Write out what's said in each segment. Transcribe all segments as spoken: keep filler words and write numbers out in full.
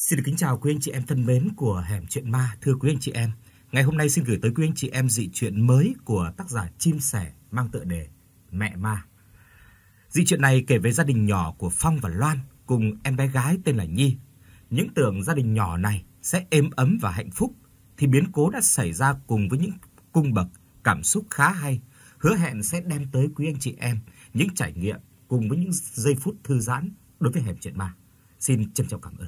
Xin được kính chào quý anh chị em thân mến của Hẻm Chuyện Ma. Thưa quý anh chị em, ngày hôm nay xin gửi tới quý anh chị em dị truyện mới của tác giả Chim Sẻ mang tựa đề Mẹ Ma. Dị truyện này kể về gia đình nhỏ của Phong và Loan cùng em bé gái tên là Nhi. Những tưởng gia đình nhỏ này sẽ êm ấm và hạnh phúc thì biến cố đã xảy ra cùng với những cung bậc cảm xúc khá hay, hứa hẹn sẽ đem tới quý anh chị em những trải nghiệm cùng với những giây phút thư giãn đối với Hẻm Chuyện Ma. Xin trân trọng cảm ơn.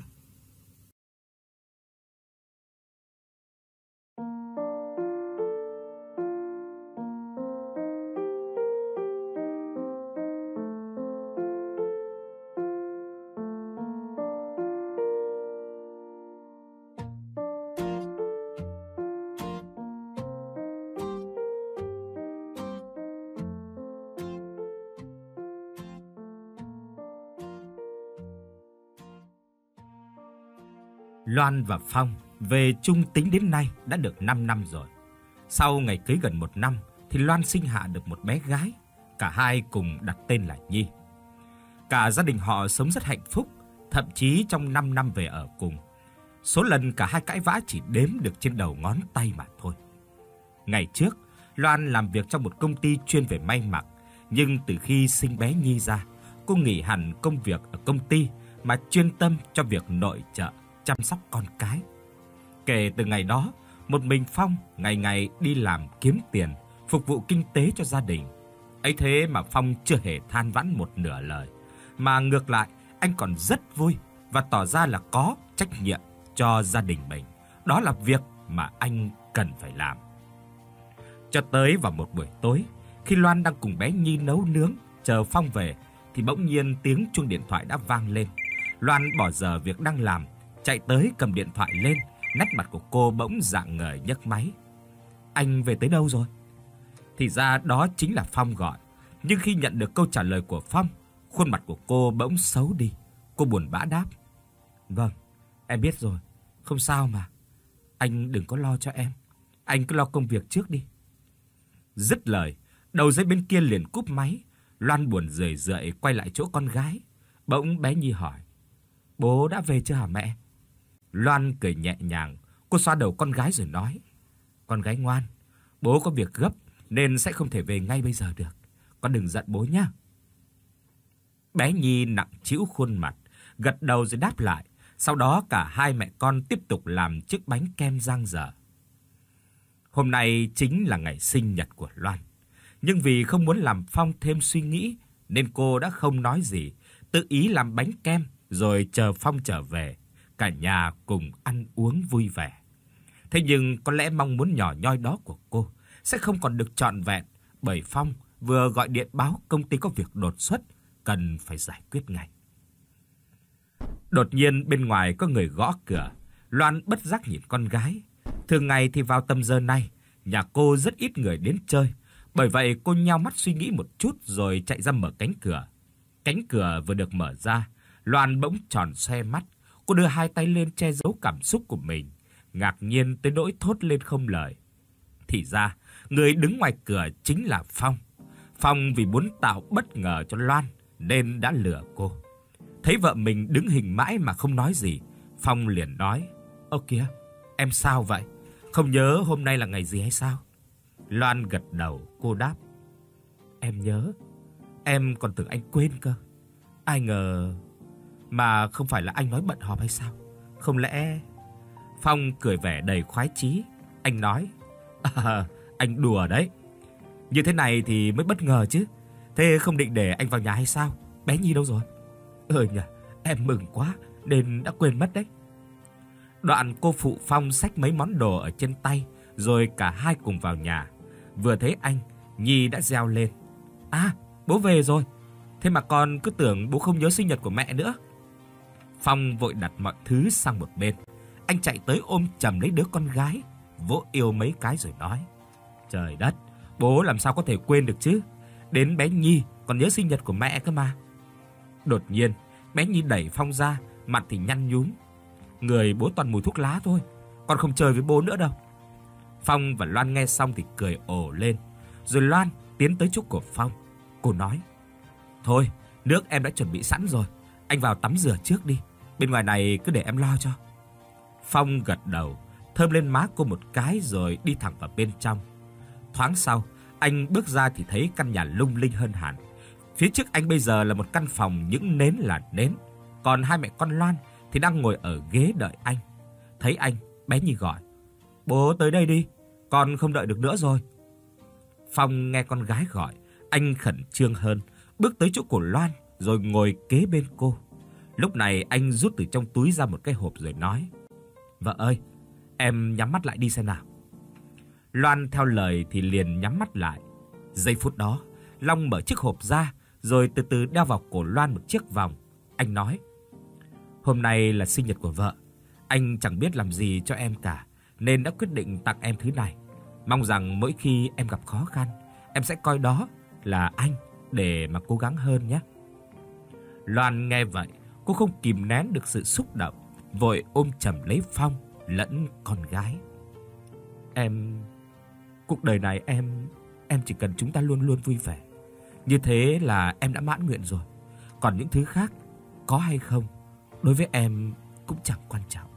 Loan và Phong về chung tính đến nay đã được năm năm rồi. Sau ngày cưới gần một năm thì Loan sinh hạ được một bé gái, cả hai cùng đặt tên là Nhi. Cả gia đình họ sống rất hạnh phúc, thậm chí trong năm năm về ở cùng, số lần cả hai cãi vã chỉ đếm được trên đầu ngón tay mà thôi. Ngày trước, Loan làm việc trong một công ty chuyên về may mặc, nhưng từ khi sinh bé Nhi ra, cô nghỉ hẳn công việc ở công ty mà chuyên tâm cho việc nội trợ, chăm sóc con cái. Kể từ ngày đó, một mình Phong ngày ngày đi làm kiếm tiền, phục vụ kinh tế cho gia đình. Ấy thế mà Phong chưa hề than vãn một nửa lời, mà ngược lại, anh còn rất vui và tỏ ra là có trách nhiệm cho gia đình mình. Đó là việc mà anh cần phải làm. Cho tới vào một buổi tối, khi Loan đang cùng bé Nhi nấu nướng, chờ Phong về, thì bỗng nhiên tiếng chuông điện thoại đã vang lên. Loan bỏ dở việc đang làm, chạy tới cầm điện thoại lên, nét mặt của cô bỗng rạng ngời nhấc máy. Anh về tới đâu rồi? Thì ra đó chính là Phong gọi. Nhưng khi nhận được câu trả lời của Phong, khuôn mặt của cô bỗng xấu đi. Cô buồn bã đáp: Vâng, em biết rồi, không sao mà. Anh đừng có lo cho em, anh cứ lo công việc trước đi. Dứt lời, đầu dây bên kia liền cúp máy. Loan buồn rười rượi quay lại chỗ con gái. Bỗng bé Nhi hỏi: Bố đã về chưa hả mẹ? Loan cười nhẹ nhàng, cô xoa đầu con gái rồi nói: Con gái ngoan, bố có việc gấp nên sẽ không thể về ngay bây giờ được. Con đừng giận bố nhé. Bé Nhi nặng trĩu khuôn mặt, gật đầu rồi đáp lại. Sau đó cả hai mẹ con tiếp tục làm chiếc bánh kem dang dở. Hôm nay chính là ngày sinh nhật của Loan, nhưng vì không muốn làm Phong thêm suy nghĩ nên cô đã không nói gì, tự ý làm bánh kem rồi chờ Phong trở về, cả nhà cùng ăn uống vui vẻ. Thế nhưng có lẽ mong muốn nhỏ nhoi đó của cô sẽ không còn được trọn vẹn, bởi Phong vừa gọi điện báo công ty có việc đột xuất cần phải giải quyết ngay. Đột nhiên bên ngoài có người gõ cửa. Loan bất giác nhìn con gái. Thường ngày thì vào tầm giờ này, nhà cô rất ít người đến chơi, bởi vậy cô nheo mắt suy nghĩ một chút rồi chạy ra mở cánh cửa. Cánh cửa vừa được mở ra, Loan bỗng tròn xoe mắt. Cô đưa hai tay lên che giấu cảm xúc của mình, ngạc nhiên tới nỗi thốt lên không lời. Thì ra, người đứng ngoài cửa chính là Phong. Phong vì muốn tạo bất ngờ cho Loan nên đã lừa cô. Thấy vợ mình đứng hình mãi mà không nói gì, Phong liền nói: Ơ kìa, em sao vậy? Không nhớ hôm nay là ngày gì hay sao? Loan gật đầu, cô đáp: Em nhớ, em còn tưởng anh quên cơ. Ai ngờ... Mà không phải là anh nói bận họp hay sao? Không lẽ... Phong cười vẻ đầy khoái chí. Anh nói: À, anh đùa đấy. Như thế này thì mới bất ngờ chứ. Thế không định để anh vào nhà hay sao? Bé Nhi đâu rồi? Ừ nhỉ, em mừng quá nên đã quên mất đấy. Đoạn cô phụ Phong xách mấy món đồ ở trên tay, rồi cả hai cùng vào nhà. Vừa thấy anh, Nhi đã reo lên: À, bố về rồi. Thế mà con cứ tưởng bố không nhớ sinh nhật của mẹ nữa. Phong vội đặt mọi thứ sang một bên. Anh chạy tới ôm chầm lấy đứa con gái, vỗ yêu mấy cái rồi nói: Trời đất, bố làm sao có thể quên được chứ? Đến bé Nhi còn nhớ sinh nhật của mẹ cơ mà. Đột nhiên, bé Nhi đẩy Phong ra, mặt thì nhăn nhúm: Người bố toàn mùi thuốc lá thôi, con không chơi với bố nữa đâu. Phong và Loan nghe xong thì cười ồ lên. Rồi Loan tiến tới chỗ của Phong. Cô nói: Thôi, nước em đã chuẩn bị sẵn rồi, anh vào tắm rửa trước đi. Bên ngoài này cứ để em lo cho. Phong gật đầu, thơm lên má cô một cái rồi đi thẳng vào bên trong. Thoáng sau, anh bước ra thì thấy căn nhà lung linh hơn hẳn. Phía trước anh bây giờ là một căn phòng những nến là nến, còn hai mẹ con Loan thì đang ngồi ở ghế đợi anh. Thấy anh, bé Nhi gọi: "Bố tới đây đi, con không đợi được nữa rồi." Phong nghe con gái gọi, anh khẩn trương hơn, bước tới chỗ của Loan rồi ngồi kế bên cô. Lúc này anh rút từ trong túi ra một cái hộp rồi nói: "Vợ ơi, em nhắm mắt lại đi xem nào." Loan theo lời thì liền nhắm mắt lại. Giây phút đó, Long mở chiếc hộp ra rồi từ từ đeo vào cổ Loan một chiếc vòng. Anh nói: "Hôm nay là sinh nhật của vợ, anh chẳng biết làm gì cho em cả nên đã quyết định tặng em thứ này. Mong rằng mỗi khi em gặp khó khăn, em sẽ coi đó là anh để mà cố gắng hơn nhé." Loan nghe vậy, cô không kìm nén được sự xúc động, vội ôm chầm lấy Phong lẫn con gái. "Em cuộc đời này em em chỉ cần chúng ta luôn luôn vui vẻ. Như thế là em đã mãn nguyện rồi. Còn những thứ khác có hay không, đối với em cũng chẳng quan trọng."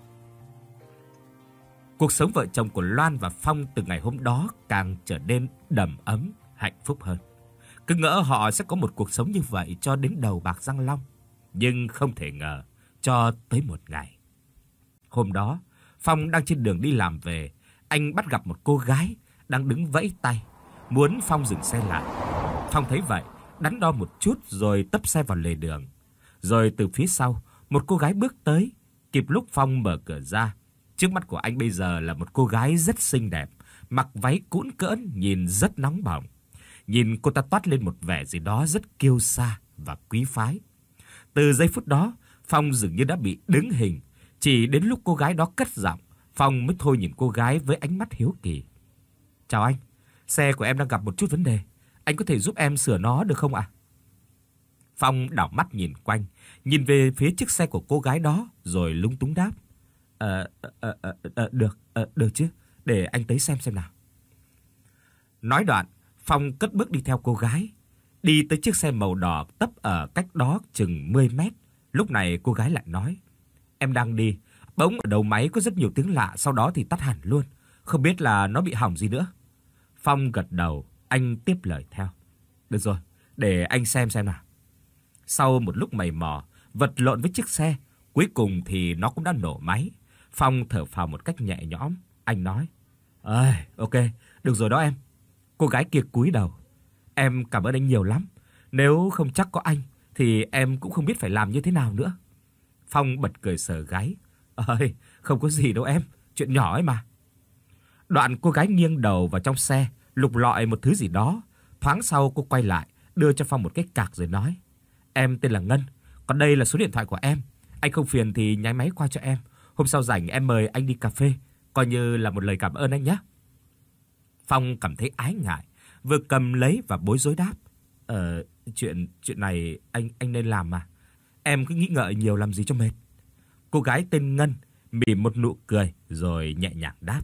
Cuộc sống vợ chồng của Loan và Phong từ ngày hôm đó càng trở nên đầm ấm, hạnh phúc hơn. Cứ ngỡ họ sẽ có một cuộc sống như vậy cho đến đầu bạc răng long, nhưng không thể ngờ cho tới một ngày. Hôm đó, Phong đang trên đường đi làm về, anh bắt gặp một cô gái đang đứng vẫy tay, muốn Phong dừng xe lại. Phong thấy vậy, đắn đo một chút rồi tấp xe vào lề đường. Rồi từ phía sau, một cô gái bước tới, kịp lúc Phong mở cửa ra. Trước mắt của anh bây giờ là một cô gái rất xinh đẹp, mặc váy cũn cỡn nhìn rất nóng bỏng. Nhìn cô ta toát lên một vẻ gì đó rất kiêu sa và quý phái. Từ giây phút đó, Phong dường như đã bị đứng hình. Chỉ đến lúc cô gái đó cất giọng, Phong mới thôi nhìn cô gái với ánh mắt hiếu kỳ. "Chào anh, xe của em đang gặp một chút vấn đề. Anh có thể giúp em sửa nó được không ạ?" Phong đảo mắt nhìn quanh, nhìn về phía chiếc xe của cô gái đó rồi lúng túng đáp: Ờ, ờ, ờ, ờ, được, ờ, được chứ, để anh tới xem xem nào." Nói đoạn, Phong cất bước đi theo cô gái, đi tới chiếc xe màu đỏ tấp ở cách đó chừng mười mét. Lúc này cô gái lại nói: "Em đang đi, bỗng ở đầu máy có rất nhiều tiếng lạ, sau đó thì tắt hẳn luôn, không biết là nó bị hỏng gì nữa." Phong gật đầu, anh tiếp lời theo: "Được rồi, để anh xem xem nào." Sau một lúc mày mò, vật lộn với chiếc xe, cuối cùng thì nó cũng đã nổ máy. Phong thở phào một cách nhẹ nhõm, anh nói: "Ơi, ok, được rồi đó em." Cô gái kia cúi đầu: "Em cảm ơn anh nhiều lắm. Nếu không chắc có anh thì em cũng không biết phải làm như thế nào nữa." Phong bật cười sờ gáy: "Ơi, không có gì đâu em, chuyện nhỏ ấy mà." Đoạn cô gái nghiêng đầu vào trong xe, lục lọi một thứ gì đó. Thoáng sau cô quay lại, đưa cho Phong một cái cạc rồi nói: "Em tên là Ngân, còn đây là số điện thoại của em. Anh không phiền thì nháy máy qua cho em. Hôm sau rảnh em mời anh đi cà phê, coi như là một lời cảm ơn anh nhé." Phong cảm thấy ái ngại, vừa cầm lấy và bối rối đáp: "Ờ, chuyện chuyện này anh anh nên làm mà. Em cứ nghĩ ngợi nhiều làm gì cho mệt." Cô gái tên Ngân mỉm một nụ cười rồi nhẹ nhàng đáp: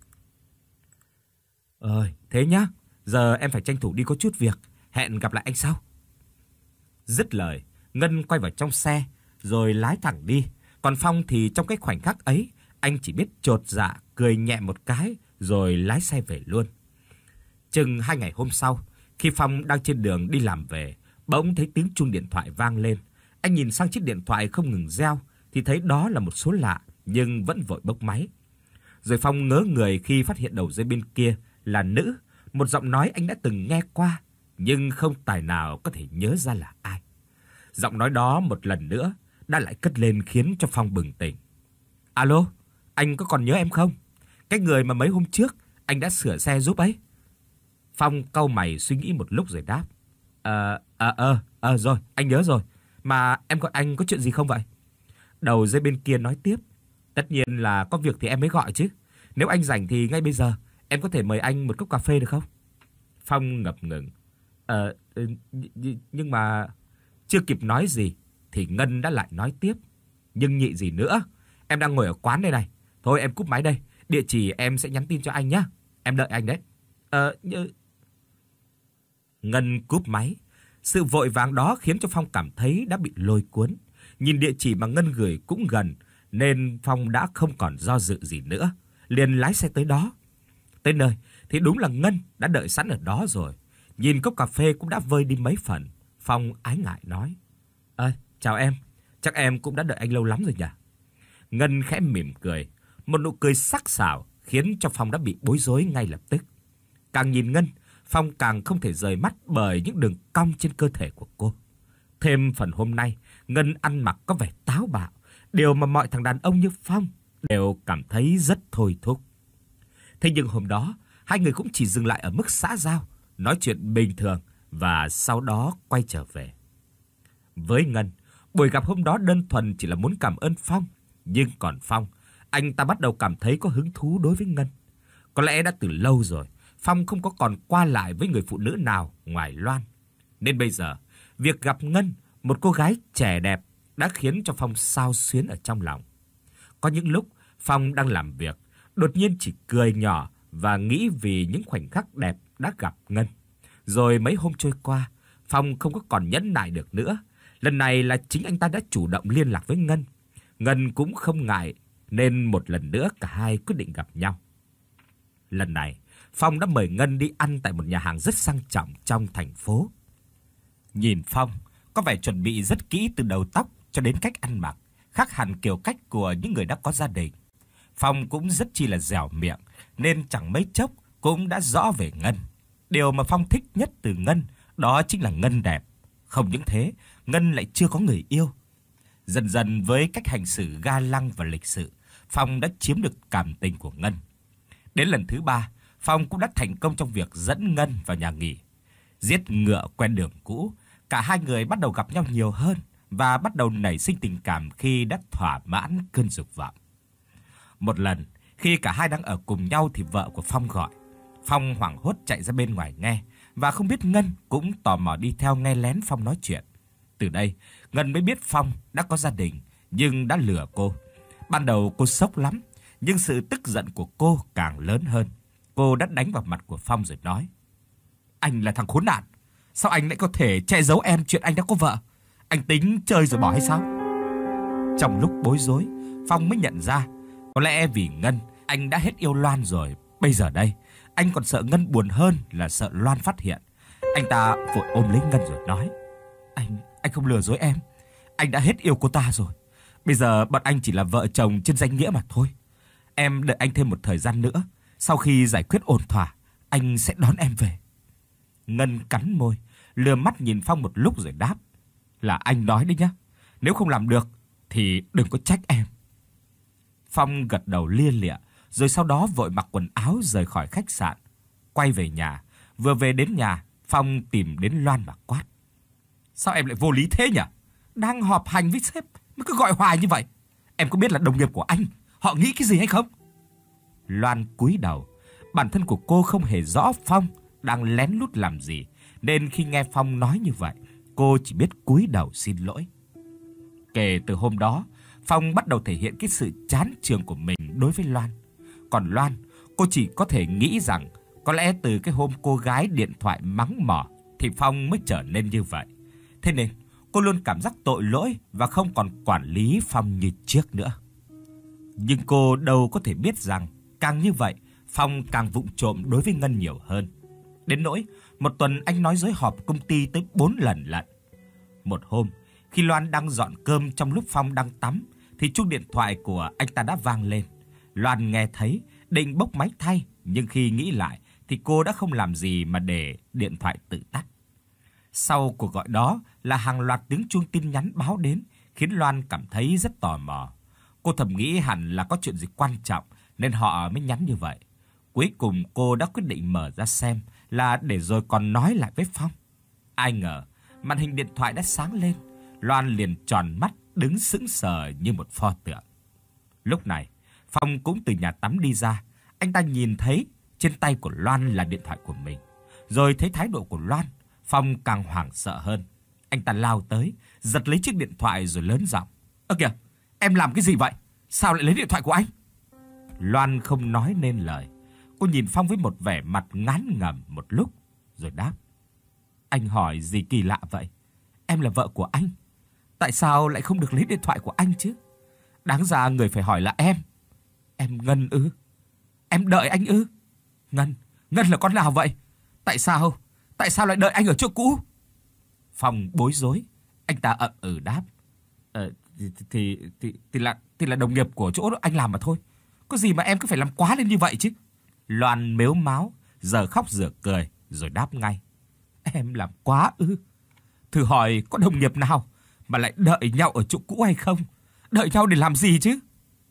"Ơi, thế nhá, giờ em phải tranh thủ đi có chút việc, hẹn gặp lại anh sau." Dứt lời, Ngân quay vào trong xe rồi lái thẳng đi, còn Phong thì trong cái khoảnh khắc ấy, anh chỉ biết chột dạ cười nhẹ một cái rồi lái xe về luôn. Chừng hai ngày hôm sau, khi Phong đang trên đường đi làm về, bỗng thấy tiếng chuông điện thoại vang lên. Anh nhìn sang chiếc điện thoại không ngừng reo thì thấy đó là một số lạ nhưng vẫn vội bốc máy. Rồi Phong ngớ người khi phát hiện đầu dây bên kia là nữ, một giọng nói anh đã từng nghe qua nhưng không tài nào có thể nhớ ra là ai. Giọng nói đó một lần nữa đã lại cất lên khiến cho Phong bừng tỉnh. "Alo, anh có còn nhớ em không? Cái người mà mấy hôm trước anh đã sửa xe giúp ấy." Phong cau mày suy nghĩ một lúc rồi đáp: "Ờ ờ ờ ờ rồi, anh nhớ rồi. Mà em gọi anh có chuyện gì không vậy?" Đầu dây bên kia nói tiếp: "Tất nhiên là có việc thì em mới gọi chứ. Nếu anh rảnh thì ngay bây giờ em có thể mời anh một cốc cà phê được không?" Phong ngập ngừng: "Ờ nhưng mà..." Chưa kịp nói gì thì Ngân đã lại nói tiếp: "Nhưng nhị gì nữa, em đang ngồi ở quán đây này. Thôi em cúp máy đây, địa chỉ em sẽ nhắn tin cho anh nhé. Em đợi anh đấy." Ờ như... Ngân cúp máy. Sự vội vàng đó khiến cho Phong cảm thấy đã bị lôi cuốn. Nhìn địa chỉ mà Ngân gửi cũng gần, nên Phong đã không còn do dự gì nữa, liền lái xe tới đó. Tới nơi thì đúng là Ngân đã đợi sẵn ở đó rồi. Nhìn cốc cà phê cũng đã vơi đi mấy phần, Phong ái ngại nói: "Ơi, chào em, chắc em cũng đã đợi anh lâu lắm rồi nhỉ?" Ngân khẽ mỉm cười, một nụ cười sắc sảo khiến cho Phong đã bị bối rối ngay lập tức. Càng nhìn Ngân, Phong càng không thể rời mắt bởi những đường cong trên cơ thể của cô. Thêm phần hôm nay, Ngân ăn mặc có vẻ táo bạo, điều mà mọi thằng đàn ông như Phong đều cảm thấy rất thôi thúc. Thế nhưng hôm đó, hai người cũng chỉ dừng lại ở mức xã giao, nói chuyện bình thường và sau đó quay trở về. Với Ngân, buổi gặp hôm đó đơn thuần chỉ là muốn cảm ơn Phong, nhưng còn Phong, anh ta bắt đầu cảm thấy có hứng thú đối với Ngân. Có lẽ đã từ lâu rồi, Phong không có còn qua lại với người phụ nữ nào ngoài Loan. Nên bây giờ, việc gặp Ngân, một cô gái trẻ đẹp, đã khiến cho Phong xao xuyến ở trong lòng. Có những lúc Phong đang làm việc, đột nhiên chỉ cười nhỏ và nghĩ vì những khoảnh khắc đẹp đã gặp Ngân. Rồi mấy hôm trôi qua, Phong không có còn nhẫn nại được nữa. Lần này là chính anh ta đã chủ động liên lạc với Ngân. Ngân cũng không ngại, nên một lần nữa cả hai quyết định gặp nhau. Lần này, Phong đã mời Ngân đi ăn tại một nhà hàng rất sang trọng trong thành phố. Nhìn Phong, có vẻ chuẩn bị rất kỹ từ đầu tóc cho đến cách ăn mặc, khác hẳn kiểu cách của những người đã có gia đình. Phong cũng rất chi là dẻo miệng, nên chẳng mấy chốc cũng đã rõ về Ngân. Điều mà Phong thích nhất từ Ngân đó chính là Ngân đẹp. Không những thế, Ngân lại chưa có người yêu. Dần dần với cách hành xử ga lăng và lịch sự, Phong đã chiếm được cảm tình của Ngân. Đến lần thứ ba, Phong cũng đã thành công trong việc dẫn Ngân vào nhà nghỉ. Giết ngựa quen đường cũ, cả hai người bắt đầu gặp nhau nhiều hơn và bắt đầu nảy sinh tình cảm khi đã thỏa mãn cơn dục vọng. Một lần, khi cả hai đang ở cùng nhau thì vợ của Phong gọi. Phong hoảng hốt chạy ra bên ngoài nghe, và không biết Ngân cũng tò mò đi theo nghe lén Phong nói chuyện. Từ đây, Ngân mới biết Phong đã có gia đình nhưng đã lừa cô. Ban đầu cô sốc lắm, nhưng sự tức giận của cô càng lớn hơn. Cô đã đánh vào mặt của Phong rồi nói: "Anh là thằng khốn nạn, sao anh lại có thể che giấu em chuyện anh đã có vợ? Anh tính chơi rồi bỏ hay sao?" Trong lúc bối rối, Phong mới nhận ra, có lẽ vì Ngân, anh đã hết yêu Loan rồi. Bây giờ đây, anh còn sợ Ngân buồn hơn là sợ Loan phát hiện. Anh ta vội ôm lấy Ngân rồi nói: Anh, anh không lừa dối em. Anh đã hết yêu cô ta rồi. Bây giờ bọn anh chỉ là vợ chồng trên danh nghĩa mà thôi. Em đợi anh thêm một thời gian nữa. Sau khi giải quyết ổn thỏa, anh sẽ đón em về." Ngân cắn môi, lườm mắt nhìn Phong một lúc rồi đáp: "Là anh nói đấy nhá. Nếu không làm được thì đừng có trách em." Phong gật đầu lia lịa, rồi sau đó vội mặc quần áo rời khỏi khách sạn. Quay về nhà, vừa về đến nhà, Phong tìm đến Loan mà quát: "Sao em lại vô lý thế nhỉ? Đang họp hành với sếp mới cứ gọi hoài như vậy. Em có biết là đồng nghiệp của anh họ nghĩ cái gì hay không?" Loan cúi đầu, bản thân của cô không hề rõ Phong đang lén lút làm gì, nên khi nghe Phong nói như vậy, cô chỉ biết cúi đầu xin lỗi. Kể từ hôm đó, Phong bắt đầu thể hiện cái sự chán chường của mình đối với Loan. Còn Loan, cô chỉ có thể nghĩ rằng có lẽ từ cái hôm cô gái điện thoại mắng mỏ thì Phong mới trở nên như vậy. Thế nên cô luôn cảm giác tội lỗi và không còn quản lý Phong như trước nữa. Nhưng cô đâu có thể biết rằng càng như vậy, Phong càng vụng trộm đối với Ngân nhiều hơn. Đến nỗi một tuần anh nói dối họp công ty tới bốn lần lận. Một hôm, khi Loan đang dọn cơm trong lúc Phong đang tắm, thì chuông điện thoại của anh ta đã vang lên. Loan nghe thấy, định bốc máy thay, nhưng khi nghĩ lại thì cô đã không làm gì mà để điện thoại tự tắt. Sau cuộc gọi đó là hàng loạt tiếng chuông tin nhắn báo đến, khiến Loan cảm thấy rất tò mò. Cô thầm nghĩ hẳn là có chuyện gì quan trọng nên họ mới nhắn như vậy. Cuối cùng cô đã quyết định mở ra xem, là để rồi còn nói lại với Phong. Ai ngờ, màn hình điện thoại đã sáng lên. Loan liền tròn mắt, đứng sững sờ như một pho tượng. Lúc này, Phong cũng từ nhà tắm đi ra. Anh ta nhìn thấy trên tay của Loan là điện thoại của mình. Rồi thấy thái độ của Loan, Phong càng hoảng sợ hơn. Anh ta lao tới, giật lấy chiếc điện thoại rồi lớn giọng: "Ơ kìa, em làm cái gì vậy? Sao lại lấy điện thoại của anh?" Loan không nói nên lời. Cô nhìn Phong với một vẻ mặt ngán ngẩm một lúc, rồi đáp: "Anh hỏi gì kỳ lạ vậy? Em là vợ của anh. Tại sao lại không được lấy điện thoại của anh chứ? Đáng ra người phải hỏi là em. Em Ngân ư? Em đợi anh ư? Ngân, Ngân là con nào vậy? Tại sao? Tại sao lại đợi anh ở chỗ cũ? Phong bối rối, anh ta ậm ừ đáp. Ờ, thì, thì, thì, thì, là, thì là đồng nghiệp của chỗ anh làm mà thôi. Có gì mà em cứ phải làm quá lên như vậy chứ? Loan mếu máo, giờ khóc giờ cười, rồi đáp ngay. Em làm quá ư? Thử hỏi có đồng nghiệp nào mà lại đợi nhau ở chỗ cũ hay không? Đợi nhau để làm gì chứ?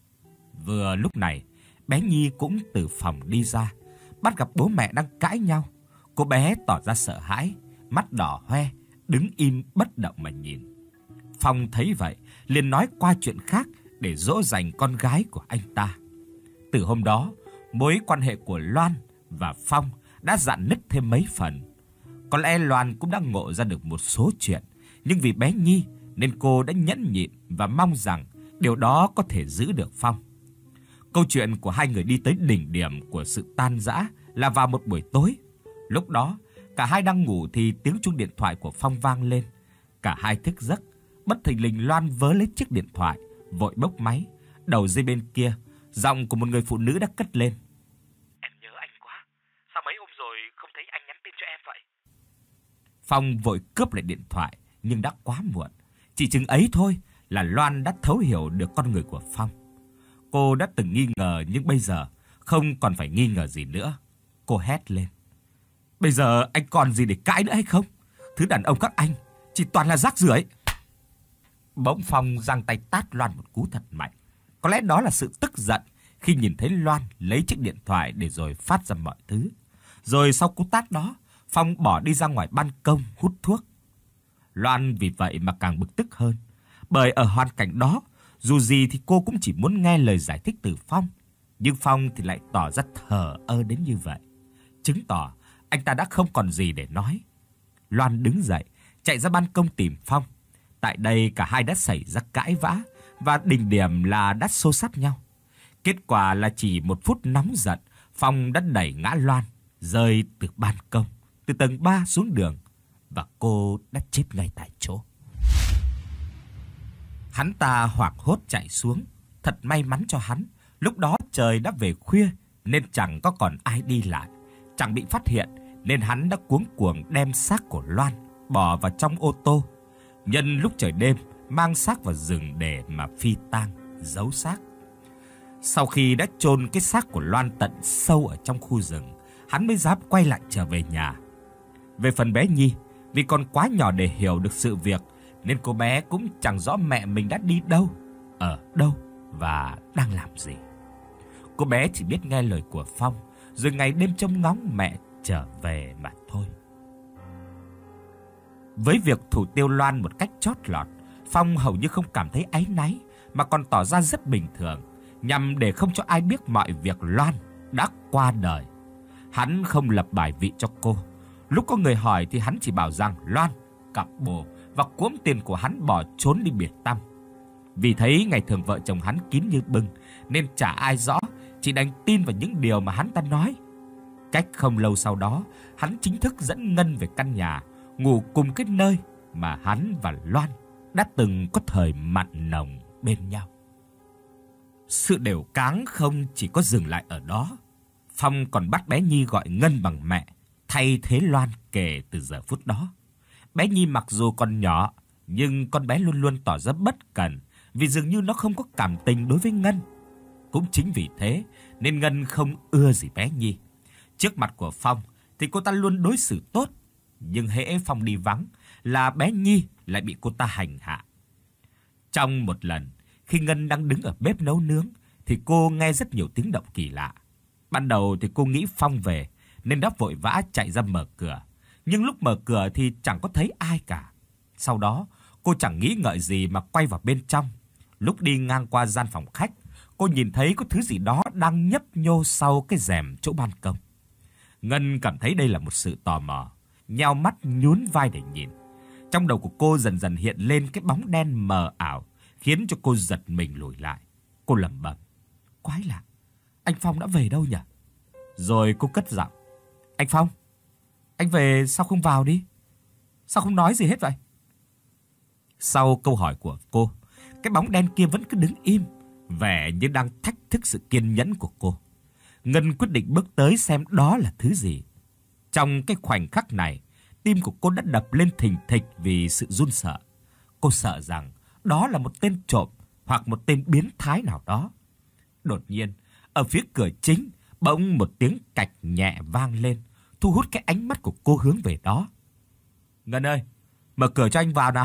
Vừa lúc này, bé Nhi cũng từ phòng đi ra, bắt gặp bố mẹ đang cãi nhau. Cô bé tỏ ra sợ hãi, mắt đỏ hoe, đứng im bất động mà nhìn. Phong thấy vậy, liền nói qua chuyện khác để dỗ dành con gái của anh ta. Từ hôm đó, mối quan hệ của Loan và Phong đã rạn nứt thêm mấy phần. Có lẽ Loan cũng đã ngộ ra được một số chuyện, nhưng vì bé Nhi nên cô đã nhẫn nhịn và mong rằng điều đó có thể giữ được Phong. Câu chuyện của hai người đi tới đỉnh điểm của sự tan rã là vào một buổi tối. Lúc đó, cả hai đang ngủ thì tiếng chuông điện thoại của Phong vang lên. Cả hai thức giấc, bất thình lình Loan vớ lấy chiếc điện thoại, vội bốc máy. Đầu dây bên kia, giọng của một người phụ nữ đã cất lên. Em nhớ anh quá, sao mấy hôm rồi không thấy anh nhắn tin cho em vậy? Phong vội cướp lại điện thoại, nhưng đã quá muộn. Chỉ chừng ấy thôi là Loan đã thấu hiểu được con người của Phong. Cô đã từng nghi ngờ nhưng bây giờ không còn phải nghi ngờ gì nữa. Cô hét lên. Bây giờ anh còn gì để cãi nữa hay không? Thứ đàn ông các anh chỉ toàn là rác rưởi. Bỗng Phong giang tay tát Loan một cú thật mạnh. Có lẽ đó là sự tức giận khi nhìn thấy Loan lấy chiếc điện thoại để rồi phát ra mọi thứ. Rồi sau cú tát đó, Phong bỏ đi ra ngoài ban công hút thuốc. Loan vì vậy mà càng bực tức hơn. Bởi ở hoàn cảnh đó, dù gì thì cô cũng chỉ muốn nghe lời giải thích từ Phong. Nhưng Phong thì lại tỏ ra thờ ơ đến như vậy, chứng tỏ anh ta đã không còn gì để nói. Loan đứng dậy, chạy ra ban công tìm Phong. Tại đây cả hai đã xảy ra cãi vã và đỉnh điểm là đã xô xát nhau. Kết quả là chỉ một phút nóng giận, Phong đã đẩy ngã Loan rơi từ ban công, từ tầng ba xuống đường, và cô đã chết ngay tại chỗ. Hắn ta hoảng hốt chạy xuống. Thật may mắn cho hắn, lúc đó trời đã về khuya nên chẳng có còn ai đi lại. Chẳng bị phát hiện nên hắn đã cuống cuồng đem xác của Loan bỏ vào trong ô tô. Nhân lúc trời đêm mang xác vào rừng để mà phi tang, giấu xác. Sau khi đã chôn cái xác của Loan tận sâu ở trong khu rừng, hắn mới dám quay lại trở về nhà. Về phần bé Nhi, vì còn quá nhỏ để hiểu được sự việc nên cô bé cũng chẳng rõ mẹ mình đã đi đâu, ở đâu và đang làm gì. Cô bé chỉ biết nghe lời của Phong, rồi ngày đêm trông ngóng mẹ trở về mà thôi. Với việc thủ tiêu Loan một cách chót lọt, Phong hầu như không cảm thấy áy náy, mà còn tỏ ra rất bình thường, nhằm để không cho ai biết mọi việc Loan đã qua đời. Hắn không lập bài vị cho cô. Lúc có người hỏi thì hắn chỉ bảo rằng Loan cặp bồ và cuỗm tiền của hắn bỏ trốn đi biệt tăm. Vì thấy ngày thường vợ chồng hắn kín như bưng nên chả ai rõ, chỉ đành tin vào những điều mà hắn ta nói. Cách không lâu sau đó, hắn chính thức dẫn Ngân về căn nhà, ngủ cùng cái nơi mà hắn và Loan đã từng có thời mặn nồng bên nhau. Sự đều cáng không chỉ có dừng lại ở đó. Phong còn bắt bé Nhi gọi Ngân bằng mẹ, thay thế Loan kể từ giờ phút đó. Bé Nhi mặc dù còn nhỏ, nhưng con bé luôn luôn tỏ ra bất cần, vì dường như nó không có cảm tình đối với Ngân. Cũng chính vì thế nên Ngân không ưa gì bé Nhi. Trước mặt của Phong thì cô ta luôn đối xử tốt, nhưng hễ Phong đi vắng là bé Nhi lại bị cô ta hành hạ. Trong một lần, khi Ngân đang đứng ở bếp nấu nướng thì cô nghe rất nhiều tiếng động kỳ lạ. Ban đầu thì cô nghĩ Phong về nên đã vội vã chạy ra mở cửa, nhưng lúc mở cửa thì chẳng có thấy ai cả. Sau đó, cô chẳng nghĩ ngợi gì mà quay vào bên trong. Lúc đi ngang qua gian phòng khách, cô nhìn thấy có thứ gì đó đang nhấp nhô sau cái rèm chỗ ban công. Ngân cảm thấy đây là một sự tò mò, nheo mắt nhún vai để nhìn. Trong đầu của cô dần dần hiện lên cái bóng đen mờ ảo, khiến cho cô giật mình lùi lại. Cô lẩm bẩm, quái lạ, anh Phong đã về đâu nhỉ? Rồi cô cất giọng, anh Phong, anh về sao không vào đi? Sao không nói gì hết vậy? Sau câu hỏi của cô, cái bóng đen kia vẫn cứ đứng im, vẻ như đang thách thức sự kiên nhẫn của cô. Ngân quyết định bước tới xem đó là thứ gì. Trong cái khoảnh khắc này, tim của cô đã đập lên thình thịch vì sự run sợ. Cô sợ rằng đó là một tên trộm hoặc một tên biến thái nào đó. Đột nhiên, ở phía cửa chính, bỗng một tiếng cạch nhẹ vang lên, thu hút cái ánh mắt của cô hướng về đó. "Ngân ơi, mở cửa cho anh vào nào."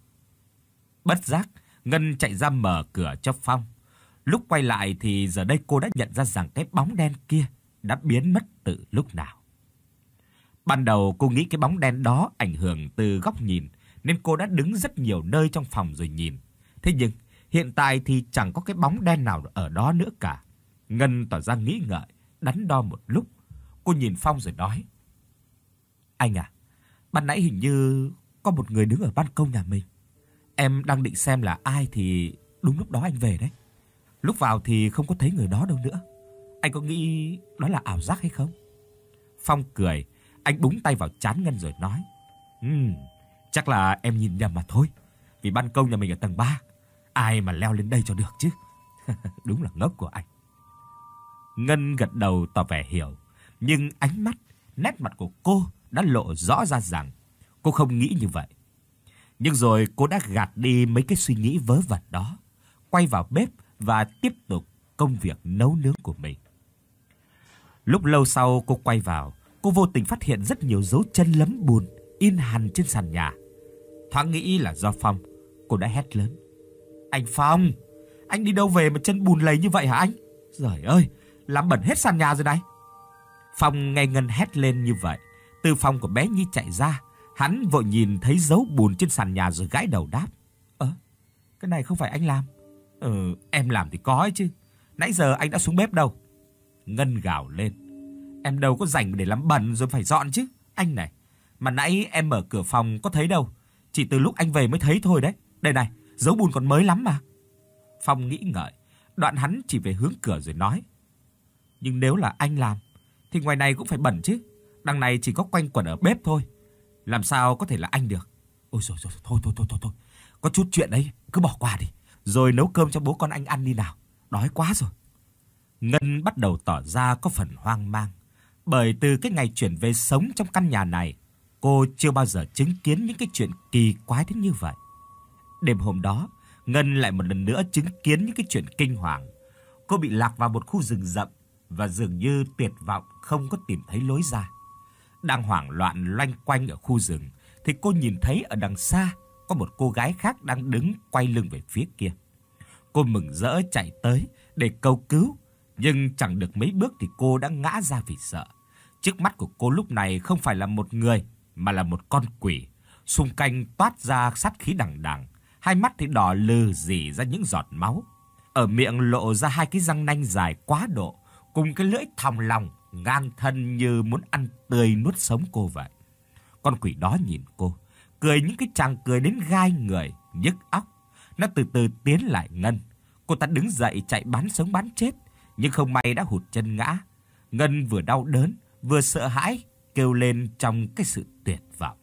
Bất giác, Ngân chạy ra mở cửa cho Phong. Lúc quay lại thì giờ đây cô đã nhận ra rằng cái bóng đen kia đã biến mất từ lúc nào. Ban đầu cô nghĩ cái bóng đen đó ảnh hưởng từ góc nhìn, nên cô đã đứng rất nhiều nơi trong phòng rồi nhìn. Thế nhưng hiện tại thì chẳng có cái bóng đen nào ở đó nữa cả. Ngân tỏ ra nghĩ ngợi, đắn đo một lúc. Cô nhìn Phong rồi nói: "Anh à, ban nãy hình như có một người đứng ở ban công nhà mình. Em đang định xem là ai thì đúng lúc đó anh về đấy. Lúc vào thì không có thấy người đó đâu nữa. Anh có nghĩ đó là ảo giác hay không?" Phong cười, anh búng tay vào trán Ngân rồi nói: "Ừm, chắc là em nhìn nhầm mà thôi. Vì ban công nhà mình ở tầng ba, ai mà leo lên đây cho được chứ." Đúng là ngốc của anh. Ngân gật đầu tỏ vẻ hiểu, nhưng ánh mắt, nét mặt của cô đã lộ rõ ra rằng cô không nghĩ như vậy. Nhưng rồi cô đã gạt đi mấy cái suy nghĩ vớ vẩn đó, quay vào bếp và tiếp tục công việc nấu nướng của mình. Lúc lâu sau cô quay vào, cô vô tình phát hiện rất nhiều dấu chân lấm bùn in hằn trên sàn nhà. Thoáng nghĩ là do Phong, cô đã hét lớn: "Anh Phong, anh đi đâu về mà chân bùn lầy như vậy hả anh? Giời ơi, làm bẩn hết sàn nhà rồi này." Phong nghe Ngân hét lên như vậy, từ phòng của bé Nhi chạy ra, hắn vội nhìn thấy dấu bùn trên sàn nhà rồi gãi đầu đáp: "Ơ, cái này không phải anh làm." "Ừ, em làm thì có ấy chứ. Nãy giờ anh đã xuống bếp đâu." Ngân gào lên: "Em đâu có rảnh để làm bẩn rồi phải dọn chứ. Anh này, mà nãy em mở cửa phòng có thấy đâu. Chỉ từ lúc anh về mới thấy thôi đấy. Đây này, dấu bùn còn mới lắm mà." Phong nghĩ ngợi, đoạn hắn chỉ về hướng cửa rồi nói: "Nhưng nếu là anh làm thì ngoài này cũng phải bẩn chứ. Đằng này chỉ có quanh quẩn ở bếp thôi. Làm sao có thể là anh được?" "Ôi giời ơi, thôi thôi thôi thôi thôi. Có chút chuyện ấy, cứ bỏ qua đi. Rồi nấu cơm cho bố con anh ăn đi nào. Đói quá rồi." Ngân bắt đầu tỏ ra có phần hoang mang, bởi từ cái ngày chuyển về sống trong căn nhà này, cô chưa bao giờ chứng kiến những cái chuyện kỳ quái đến như vậy. Đêm hôm đó, Ngân lại một lần nữa chứng kiến những cái chuyện kinh hoàng. Cô bị lạc vào một khu rừng rậm và dường như tuyệt vọng không có tìm thấy lối ra. Đang hoảng loạn loanh quanh ở khu rừng thì cô nhìn thấy ở đằng xa có một cô gái khác đang đứng quay lưng về phía kia. Cô mừng rỡ chạy tới để cầu cứu, nhưng chẳng được mấy bước thì cô đã ngã ra vì sợ. Trước mắt của cô lúc này không phải là một người mà là một con quỷ, xung quanh toát ra sát khí đằng đằng, hai mắt thì đỏ lừ rỉ ra những giọt máu. Ở miệng lộ ra hai cái răng nanh dài quá độ, cùng cái lưỡi thòng lòng ngang thân như muốn ăn tươi nuốt sống cô vậy. Con quỷ đó nhìn cô, cười những cái tràng cười đến gai người, nhức óc. Nó từ từ tiến lại Ngân. Cô ta đứng dậy chạy bán sống bán chết, nhưng không may đã hụt chân ngã. Ngân vừa đau đớn, vừa sợ hãi, kêu lên trong cái sự tuyệt vọng.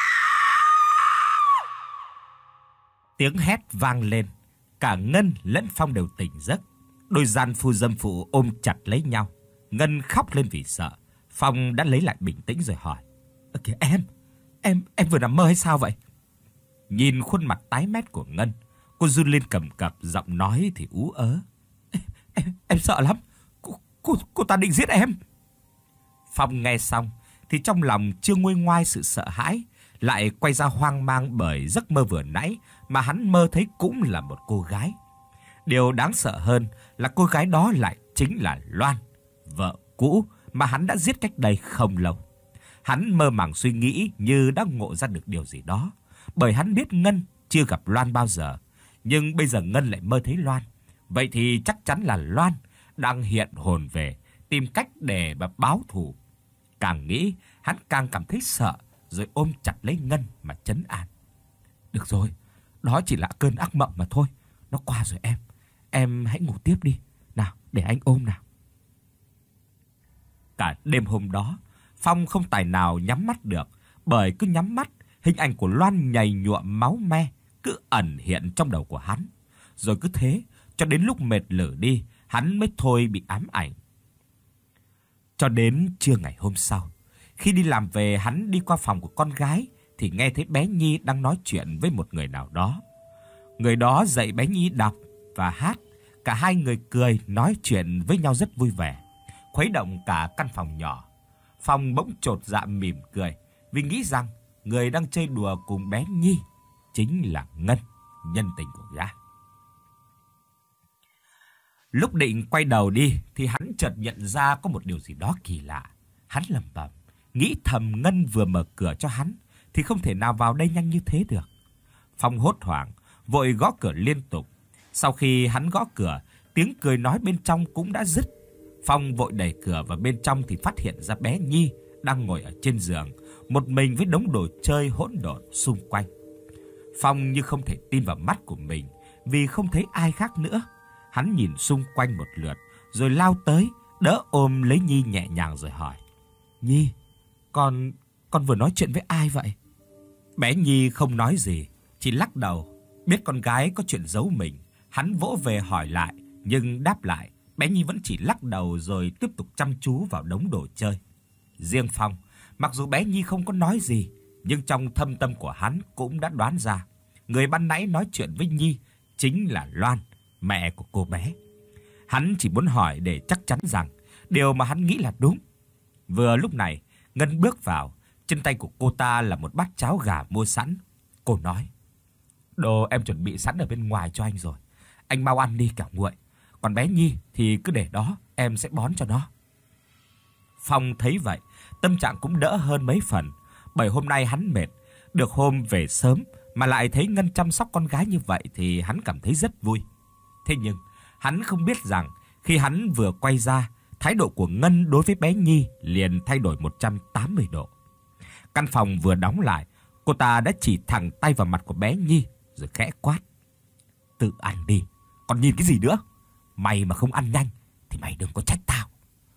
Tiếng hét vang lên, cả Ngân lẫn Phong đều tỉnh giấc. Đôi gian phu dâm phụ ôm chặt lấy nhau. Ngân khóc lên vì sợ. Phong đã lấy lại bình tĩnh rồi hỏi: "Ơ kìa em, em em vừa nằm mơ hay sao vậy?" Nhìn khuôn mặt tái mét của Ngân, cô run lên cầm cập, giọng nói thì ú ớ: Em, em, em sợ lắm, cô, cô, cô ta định giết em." Phong nghe xong thì trong lòng chưa nguôi ngoai sự sợ hãi, lại quay ra hoang mang bởi giấc mơ vừa nãy mà hắn mơ thấy cũng là một cô gái. Điều đáng sợ hơn là cô gái đó lại chính là Loan, vợ cũ mà hắn đã giết cách đây không lâu. Hắn mơ màng suy nghĩ như đã ngộ ra được điều gì đó, bởi hắn biết Ngân chưa gặp Loan bao giờ, nhưng bây giờ Ngân lại mơ thấy Loan. Vậy thì chắc chắn là Loan đang hiện hồn về, tìm cách để mà báo thù. Càng nghĩ, hắn càng cảm thấy sợ, rồi ôm chặt lấy Ngân mà trấn an. "Được rồi, đó chỉ là cơn ác mộng mà thôi, nó qua rồi em. Em hãy ngủ tiếp đi. Nào, để anh ôm nào." Cả đêm hôm đó, Phong không tài nào nhắm mắt được, bởi cứ nhắm mắt, hình ảnh của Loan nhầy nhuộm máu me cứ ẩn hiện trong đầu của hắn. Rồi cứ thế, cho đến lúc mệt lử đi, hắn mới thôi bị ám ảnh. Cho đến trưa ngày hôm sau, khi đi làm về, hắn đi qua phòng của con gái thì nghe thấy bé Nhi đang nói chuyện với một người nào đó. Người đó dạy bé Nhi đọc và hát, cả hai người cười nói chuyện với nhau rất vui vẻ, khuấy động cả căn phòng nhỏ. Phong bỗng chột dạ mỉm cười vì nghĩ rằng người đang chơi đùa cùng bé Nhi chính là Ngân, nhân tình của gã. Lúc định quay đầu đi thì hắn chợt nhận ra có một điều gì đó kỳ lạ. Hắn lẩm bẩm, nghĩ thầm Ngân vừa mở cửa cho hắn thì không thể nào vào đây nhanh như thế được. Phong hốt hoảng, vội gõ cửa liên tục. Sau khi hắn gõ cửa, tiếng cười nói bên trong cũng đã dứt. Phong vội đẩy cửa vào bên trong thì phát hiện ra bé Nhi đang ngồi ở trên giường, một mình với đống đồ chơi hỗn độn xung quanh. Phong như không thể tin vào mắt của mình vì không thấy ai khác nữa. Hắn nhìn xung quanh một lượt rồi lao tới, đỡ ôm lấy Nhi nhẹ nhàng rồi hỏi: "Nhi, con con vừa nói chuyện với ai vậy?" Bé Nhi không nói gì, chỉ lắc đầu. Biết con gái có chuyện giấu mình, hắn vỗ về hỏi lại, nhưng đáp lại, bé Nhi vẫn chỉ lắc đầu rồi tiếp tục chăm chú vào đống đồ chơi. Riêng Phong, mặc dù bé Nhi không có nói gì, nhưng trong thâm tâm của hắn cũng đã đoán ra, người ban nãy nói chuyện với Nhi chính là Loan, mẹ của cô bé. Hắn chỉ muốn hỏi để chắc chắn rằng điều mà hắn nghĩ là đúng. Vừa lúc này, Ngân bước vào, trên tay của cô ta là một bát cháo gà mua sẵn. Cô nói: "Đồ em chuẩn bị sẵn ở bên ngoài cho anh rồi, anh mau ăn đi kẻo nguội. Còn bé Nhi thì cứ để đó, em sẽ bón cho nó." Phong thấy vậy, tâm trạng cũng đỡ hơn mấy phần, bởi hôm nay hắn mệt, được hôm về sớm mà lại thấy Ngân chăm sóc con gái như vậy thì hắn cảm thấy rất vui. Thế nhưng, hắn không biết rằng khi hắn vừa quay ra, thái độ của Ngân đối với bé Nhi liền thay đổi một trăm tám mươi độ. Căn phòng vừa đóng lại, cô ta đã chỉ thẳng tay vào mặt của bé Nhi rồi khẽ quát: "Tự ăn đi, còn nhìn cái gì nữa? Mày mà không ăn nhanh thì mày đừng có trách tao."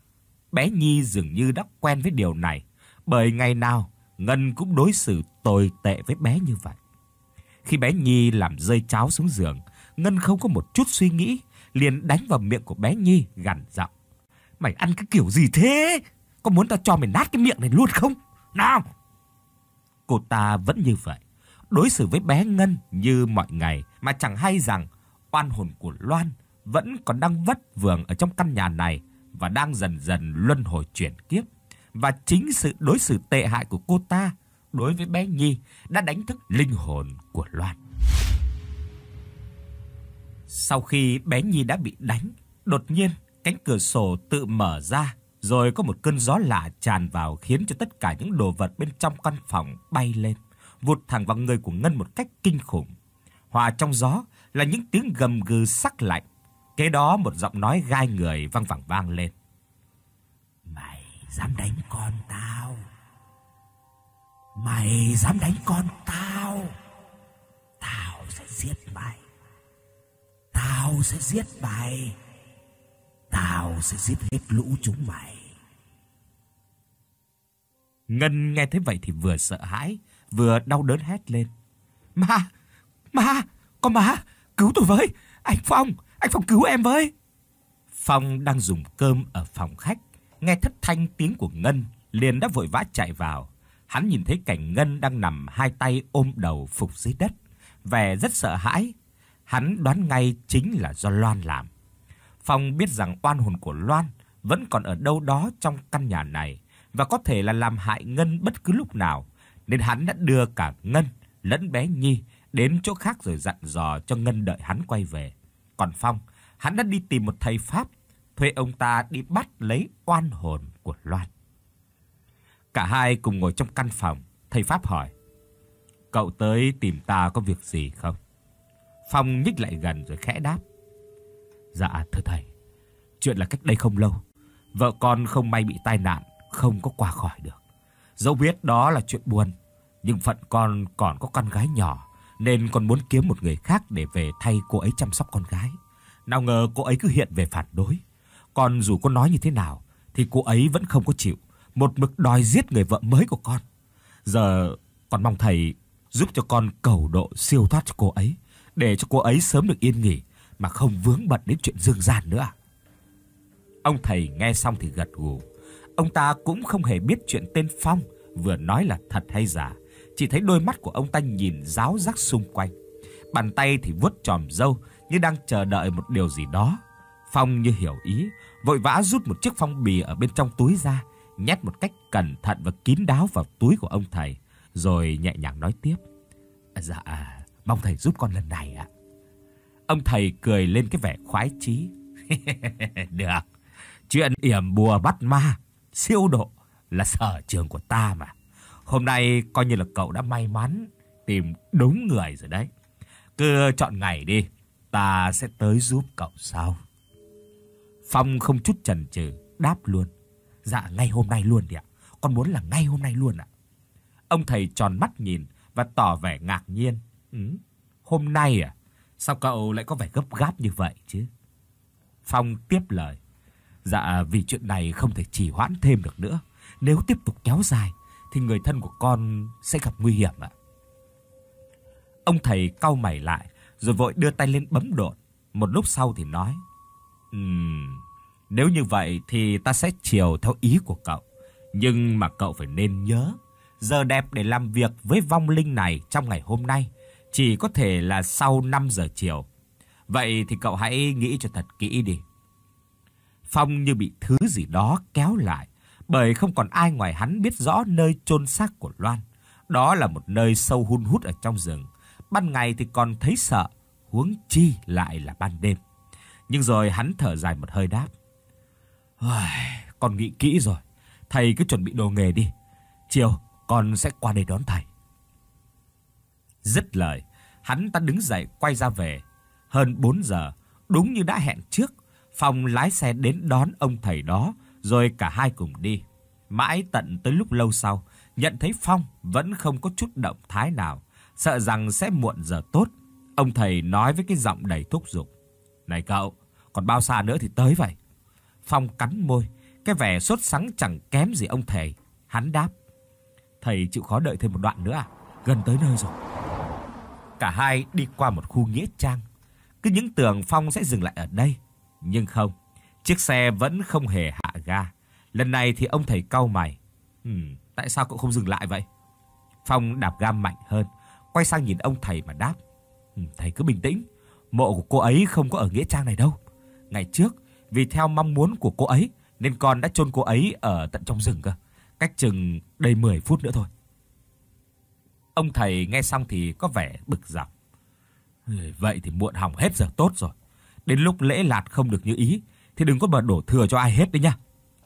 Bé Nhi dường như đã quen với điều này, bởi ngày nào Ngân cũng đối xử tồi tệ với bé như vậy. Khi bé Nhi làm rơi cháo xuống giường, Ngân không có một chút suy nghĩ, liền đánh vào miệng của bé Nhi gằn giọng: "Mày ăn cái kiểu gì thế? Có muốn tao cho mày nát cái miệng này luôn không? Nào!" Cô ta vẫn như vậy, đối xử với bé Ngân như mọi ngày mà chẳng hay rằng oan hồn của Loan vẫn còn đang vất vưởng ở trong căn nhà này và đang dần dần luân hồi chuyển kiếp. Và chính sự đối xử tệ hại của cô ta đối với bé Nhi đã đánh thức linh hồn của Loan. Sau khi bé Nhi đã bị đánh, đột nhiên cánh cửa sổ tự mở ra, rồi có một cơn gió lạ tràn vào khiến cho tất cả những đồ vật bên trong căn phòng bay lên, vụt thẳng vào người của Ngân một cách kinh khủng. Hòa trong gió là những tiếng gầm gừ sắc lạnh, kế đó một giọng nói gai người vang vẳng vang lên: "Mày dám đánh con tao? Mày dám đánh con tao? Tao sẽ giết mày. Tao sẽ giết mày. Tao sẽ giết hết lũ chúng mày." Ngân nghe thấy vậy thì vừa sợ hãi, vừa đau đớn hét lên: "Ma! Ma! Có ma! Cứu tôi với! Anh Phong! Anh Phong cứu em với!" Phong đang dùng cơm ở phòng khách, nghe thất thanh tiếng của Ngân, liền đã vội vã chạy vào. Hắn nhìn thấy cảnh Ngân đang nằm hai tay ôm đầu phục dưới đất, vẻ rất sợ hãi. Hắn đoán ngay chính là do Loan làm. Phong biết rằng oan hồn của Loan vẫn còn ở đâu đó trong căn nhà này và có thể là làm hại Ngân bất cứ lúc nào, nên hắn đã đưa cả Ngân lẫn bé Nhi đến chỗ khác rồi dặn dò cho Ngân đợi hắn quay về. Còn Phong, hắn đã đi tìm một thầy pháp, thuê ông ta đi bắt lấy oan hồn của Loan. Cả hai cùng ngồi trong căn phòng, thầy pháp hỏi: "Cậu tới tìm ta có việc gì không?" Phong nhích lại gần rồi khẽ đáp: "Dạ thưa thầy, chuyện là cách đây không lâu, vợ con không may bị tai nạn, không có qua khỏi được. Dẫu biết đó là chuyện buồn, nhưng phận con còn có con gái nhỏ, nên con muốn kiếm một người khác để về thay cô ấy chăm sóc con gái. Nào ngờ cô ấy cứ hiện về phản đối. Còn dù con nói như thế nào thì cô ấy vẫn không có chịu, một mực đòi giết người vợ mới của con. Giờ con mong thầy giúp cho con cầu độ siêu thoát cho cô ấy, để cho cô ấy sớm được yên nghỉ, mà không vướng bận đến chuyện dương gian nữa. Ông thầy nghe xong thì gật gù. Ông ta cũng không hề biết chuyện tên Phong vừa nói là thật hay giả, chỉ thấy đôi mắt của ông ta nhìn ráo rắc xung quanh. Bàn tay thì vuốt chòm râu như đang chờ đợi một điều gì đó. Phong như hiểu ý, vội vã rút một chiếc phong bì ở bên trong túi ra, nhét một cách cẩn thận và kín đáo vào túi của ông thầy, rồi nhẹ nhàng nói tiếp: "Dạ, mong thầy giúp con lần này ạ." Ông thầy cười lên cái vẻ khoái chí. "Được, chuyện yểm bùa bắt ma, siêu độ là sở trường của ta mà. Hôm nay coi như là cậu đã may mắn tìm đúng người rồi đấy. Cứ chọn ngày đi, ta sẽ tới giúp cậu sau." Phong không chút chần chừ đáp luôn: "Dạ, ngay hôm nay luôn đi ạ. Con muốn là ngay hôm nay luôn ạ." Ông thầy tròn mắt nhìn và tỏ vẻ ngạc nhiên. "Ừ, hôm nay à? Sao cậu lại có vẻ gấp gáp như vậy chứ?" Phong tiếp lời: "Dạ, vì chuyện này không thể trì hoãn thêm được nữa. Nếu tiếp tục kéo dài thì người thân của con sẽ gặp nguy hiểm ạ." Ông thầy cau mày lại rồi vội đưa tay lên bấm độn. Một lúc sau thì nói: Ừm, nếu như vậy thì ta sẽ chiều theo ý của cậu. Nhưng mà cậu phải nên nhớ, giờ đẹp để làm việc với vong linh này trong ngày hôm nay chỉ có thể là sau năm giờ chiều. Vậy thì cậu hãy nghĩ cho thật kỹ đi." Phong như bị thứ gì đó kéo lại, bởi không còn ai ngoài hắn biết rõ nơi chôn xác của Loan. Đó là một nơi sâu hun hút ở trong rừng. Ban ngày thì còn thấy sợ, huống chi lại là ban đêm. Nhưng rồi hắn thở dài một hơi đáp: "Con nghĩ kỹ rồi, thầy cứ chuẩn bị đồ nghề đi. Chiều con sẽ qua đây đón thầy." Dứt lời, hắn ta đứng dậy quay ra về. Hơn bốn giờ, đúng như đã hẹn trước, Phong lái xe đến đón ông thầy đó, rồi cả hai cùng đi. Mãi tận tới lúc lâu sau, nhận thấy Phong vẫn không có chút động thái nào, sợ rằng sẽ muộn giờ tốt. Ông thầy nói với cái giọng đầy thúc giục: "Này cậu, còn bao xa nữa thì tới vậy?" Phong cắn môi, cái vẻ sốt sắng chẳng kém gì ông thầy. Hắn đáp: "Thầy chịu khó đợi thêm một đoạn nữa à? Gần tới nơi rồi." Cả hai đi qua một khu nghĩa trang. Cứ những tưởng Phong sẽ dừng lại ở đây, nhưng không, chiếc xe vẫn không hề hạ ga. Lần này thì ông thầy cau mày: "Ừm, tại sao cậu không dừng lại vậy?" Phong đạp ga mạnh hơn, quay sang nhìn ông thầy mà đáp: "Ừm, thầy cứ bình tĩnh, mộ của cô ấy không có ở nghĩa trang này đâu. Ngày trước, vì theo mong muốn của cô ấy nên con đã chôn cô ấy ở tận trong rừng cơ, cách chừng đây mười phút nữa thôi." Ông thầy nghe xong thì có vẻ bực dọc: "Vậy thì muộn hỏng hết giờ tốt rồi. Đến lúc lễ lạt không được như ý thì đừng có mà đổ thừa cho ai hết đấy nha."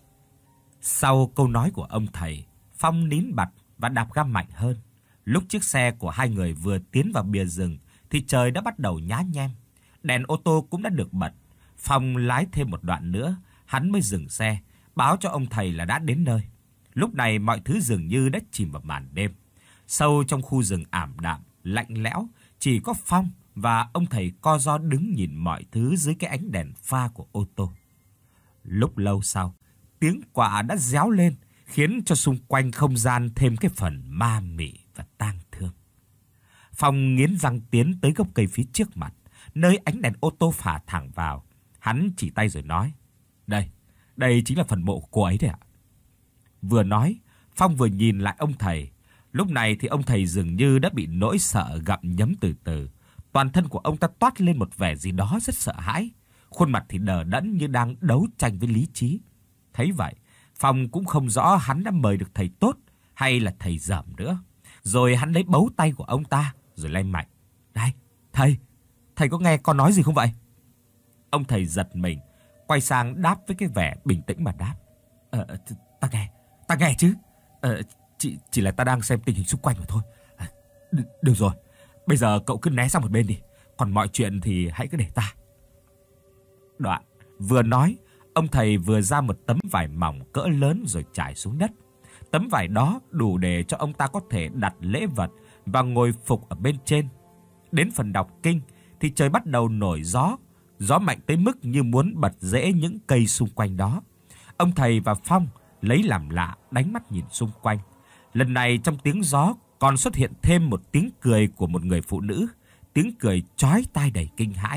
Sau câu nói của ông thầy, Phong nín bặt và đạp ga mạnh hơn. Lúc chiếc xe của hai người vừa tiến vào bìa rừng thì trời đã bắt đầu nhá nhem. Đèn ô tô cũng đã được bật. Phong lái thêm một đoạn nữa, hắn mới dừng xe, báo cho ông thầy là đã đến nơi. Lúc này mọi thứ dường như đã chìm vào màn đêm. Sâu trong khu rừng ảm đạm, lạnh lẽo, chỉ có Phong và ông thầy co ro đứng nhìn mọi thứ dưới cái ánh đèn pha của ô tô. Lúc lâu sau, tiếng quạ đã réo lên, khiến cho xung quanh không gian thêm cái phần ma mị và tang thương. Phong nghiến răng tiến tới gốc cây phía trước mặt, nơi ánh đèn ô tô phả thẳng vào. Hắn chỉ tay rồi nói: "Đây, đây chính là phần mộ của cô ấy đấy ạ." Vừa nói, Phong vừa nhìn lại ông thầy. Lúc này thì ông thầy dường như đã bị nỗi sợ gặm nhấm từ từ. Toàn thân của ông ta toát lên một vẻ gì đó rất sợ hãi. Khuôn mặt thì đờ đẫn như đang đấu tranh với lý trí. Thấy vậy, Phong cũng không rõ hắn đã mời được thầy tốt hay là thầy dởm nữa. Rồi hắn lấy bấu tay của ông ta rồi lay mạnh: "Này, thầy, thầy có nghe con nói gì không vậy?" Ông thầy giật mình, quay sang đáp với cái vẻ bình tĩnh mà đáp: "Ờ, ta nghe, ta nghe chứ. Ờ, chỉ, chỉ là ta đang xem tình hình xung quanh mà thôi. Đ- được rồi, bây giờ cậu cứ né sang một bên đi, còn mọi chuyện thì hãy cứ để ta." Đoạn, vừa nói, ông thầy vừa ra một tấm vải mỏng cỡ lớn rồi trải xuống đất. Tấm vải đó đủ để cho ông ta có thể đặt lễ vật và ngồi phục ở bên trên. Đến phần đọc kinh thì trời bắt đầu nổi gió, gió mạnh tới mức như muốn bật rễ những cây xung quanh đó. Ông thầy và Phong lấy làm lạ đánh mắt nhìn xung quanh. Lần này trong tiếng gió còn xuất hiện thêm một tiếng cười của một người phụ nữ, tiếng cười chói tai đầy kinh hãi.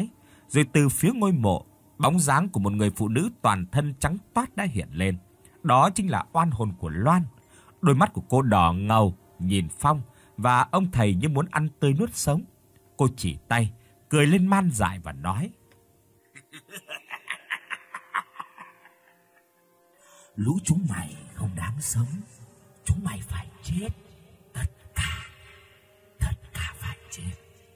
Rồi từ phía ngôi mộ, bóng dáng của một người phụ nữ toàn thân trắng toát đã hiện lên. Đó chính là oan hồn của Loan. Đôi mắt của cô đỏ ngầu nhìn Phong và ông thầy như muốn ăn tươi nuốt sống. Cô chỉ tay, cười lên man dại và nói: Lũ chúng mày không đáng sống, chúng mày phải chết. Tất cả, tất cả phải chết.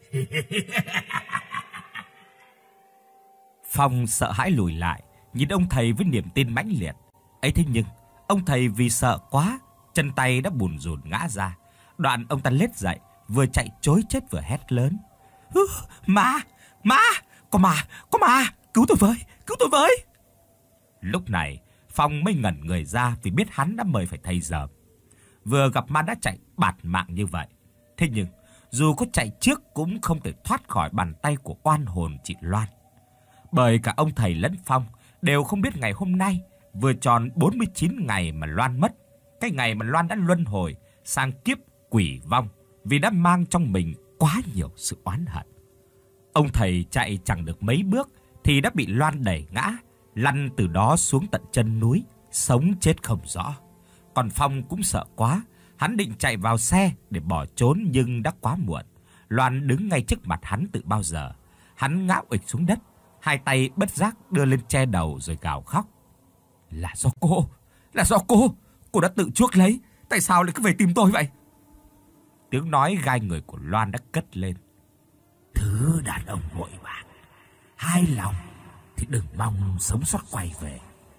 Phong sợ hãi lùi lại, nhìn ông thầy với niềm tin mãnh liệt. Ấy thế nhưng, ông thầy vì sợ quá, chân tay đã bùn rùn ngã ra. Đoạn ông ta lết dậy, vừa chạy trối chết vừa hét lớn: Ma, ma, có ma, có ma, cứu tôi với, cứu tôi với. Lúc này, Phong mới ngẩn người ra vì biết hắn đã mời phải thầy dởm. Vừa gặp ma đã chạy bạt mạng như vậy. Thế nhưng, dù có chạy trước cũng không thể thoát khỏi bàn tay của oan hồn chị Loan. Bởi cả ông thầy lẫn Phong đều không biết ngày hôm nay vừa tròn bốn mươi chín ngày mà Loan mất. Cái ngày mà Loan đã luân hồi sang kiếp quỷ vong vì đã mang trong mình quá nhiều sự oán hận. Ông thầy chạy chẳng được mấy bước thì đã bị Loan đẩy ngã, lăn từ đó xuống tận chân núi, sống chết không rõ. Còn Phong cũng sợ quá, hắn định chạy vào xe để bỏ trốn nhưng đã quá muộn. Loan đứng ngay trước mặt hắn từ bao giờ. Hắn ngã ụịch xuống đất, hai tay bất giác đưa lên che đầu rồi gào khóc. Là do cô, là do cô, cô đã tự chuốc lấy, tại sao lại cứ về tìm tôi vậy? Tiếng nói gai người của Loan đã cất lên. Thứ đàn ông vội vàng, hai lòng thì đừng mong sống sót quay về.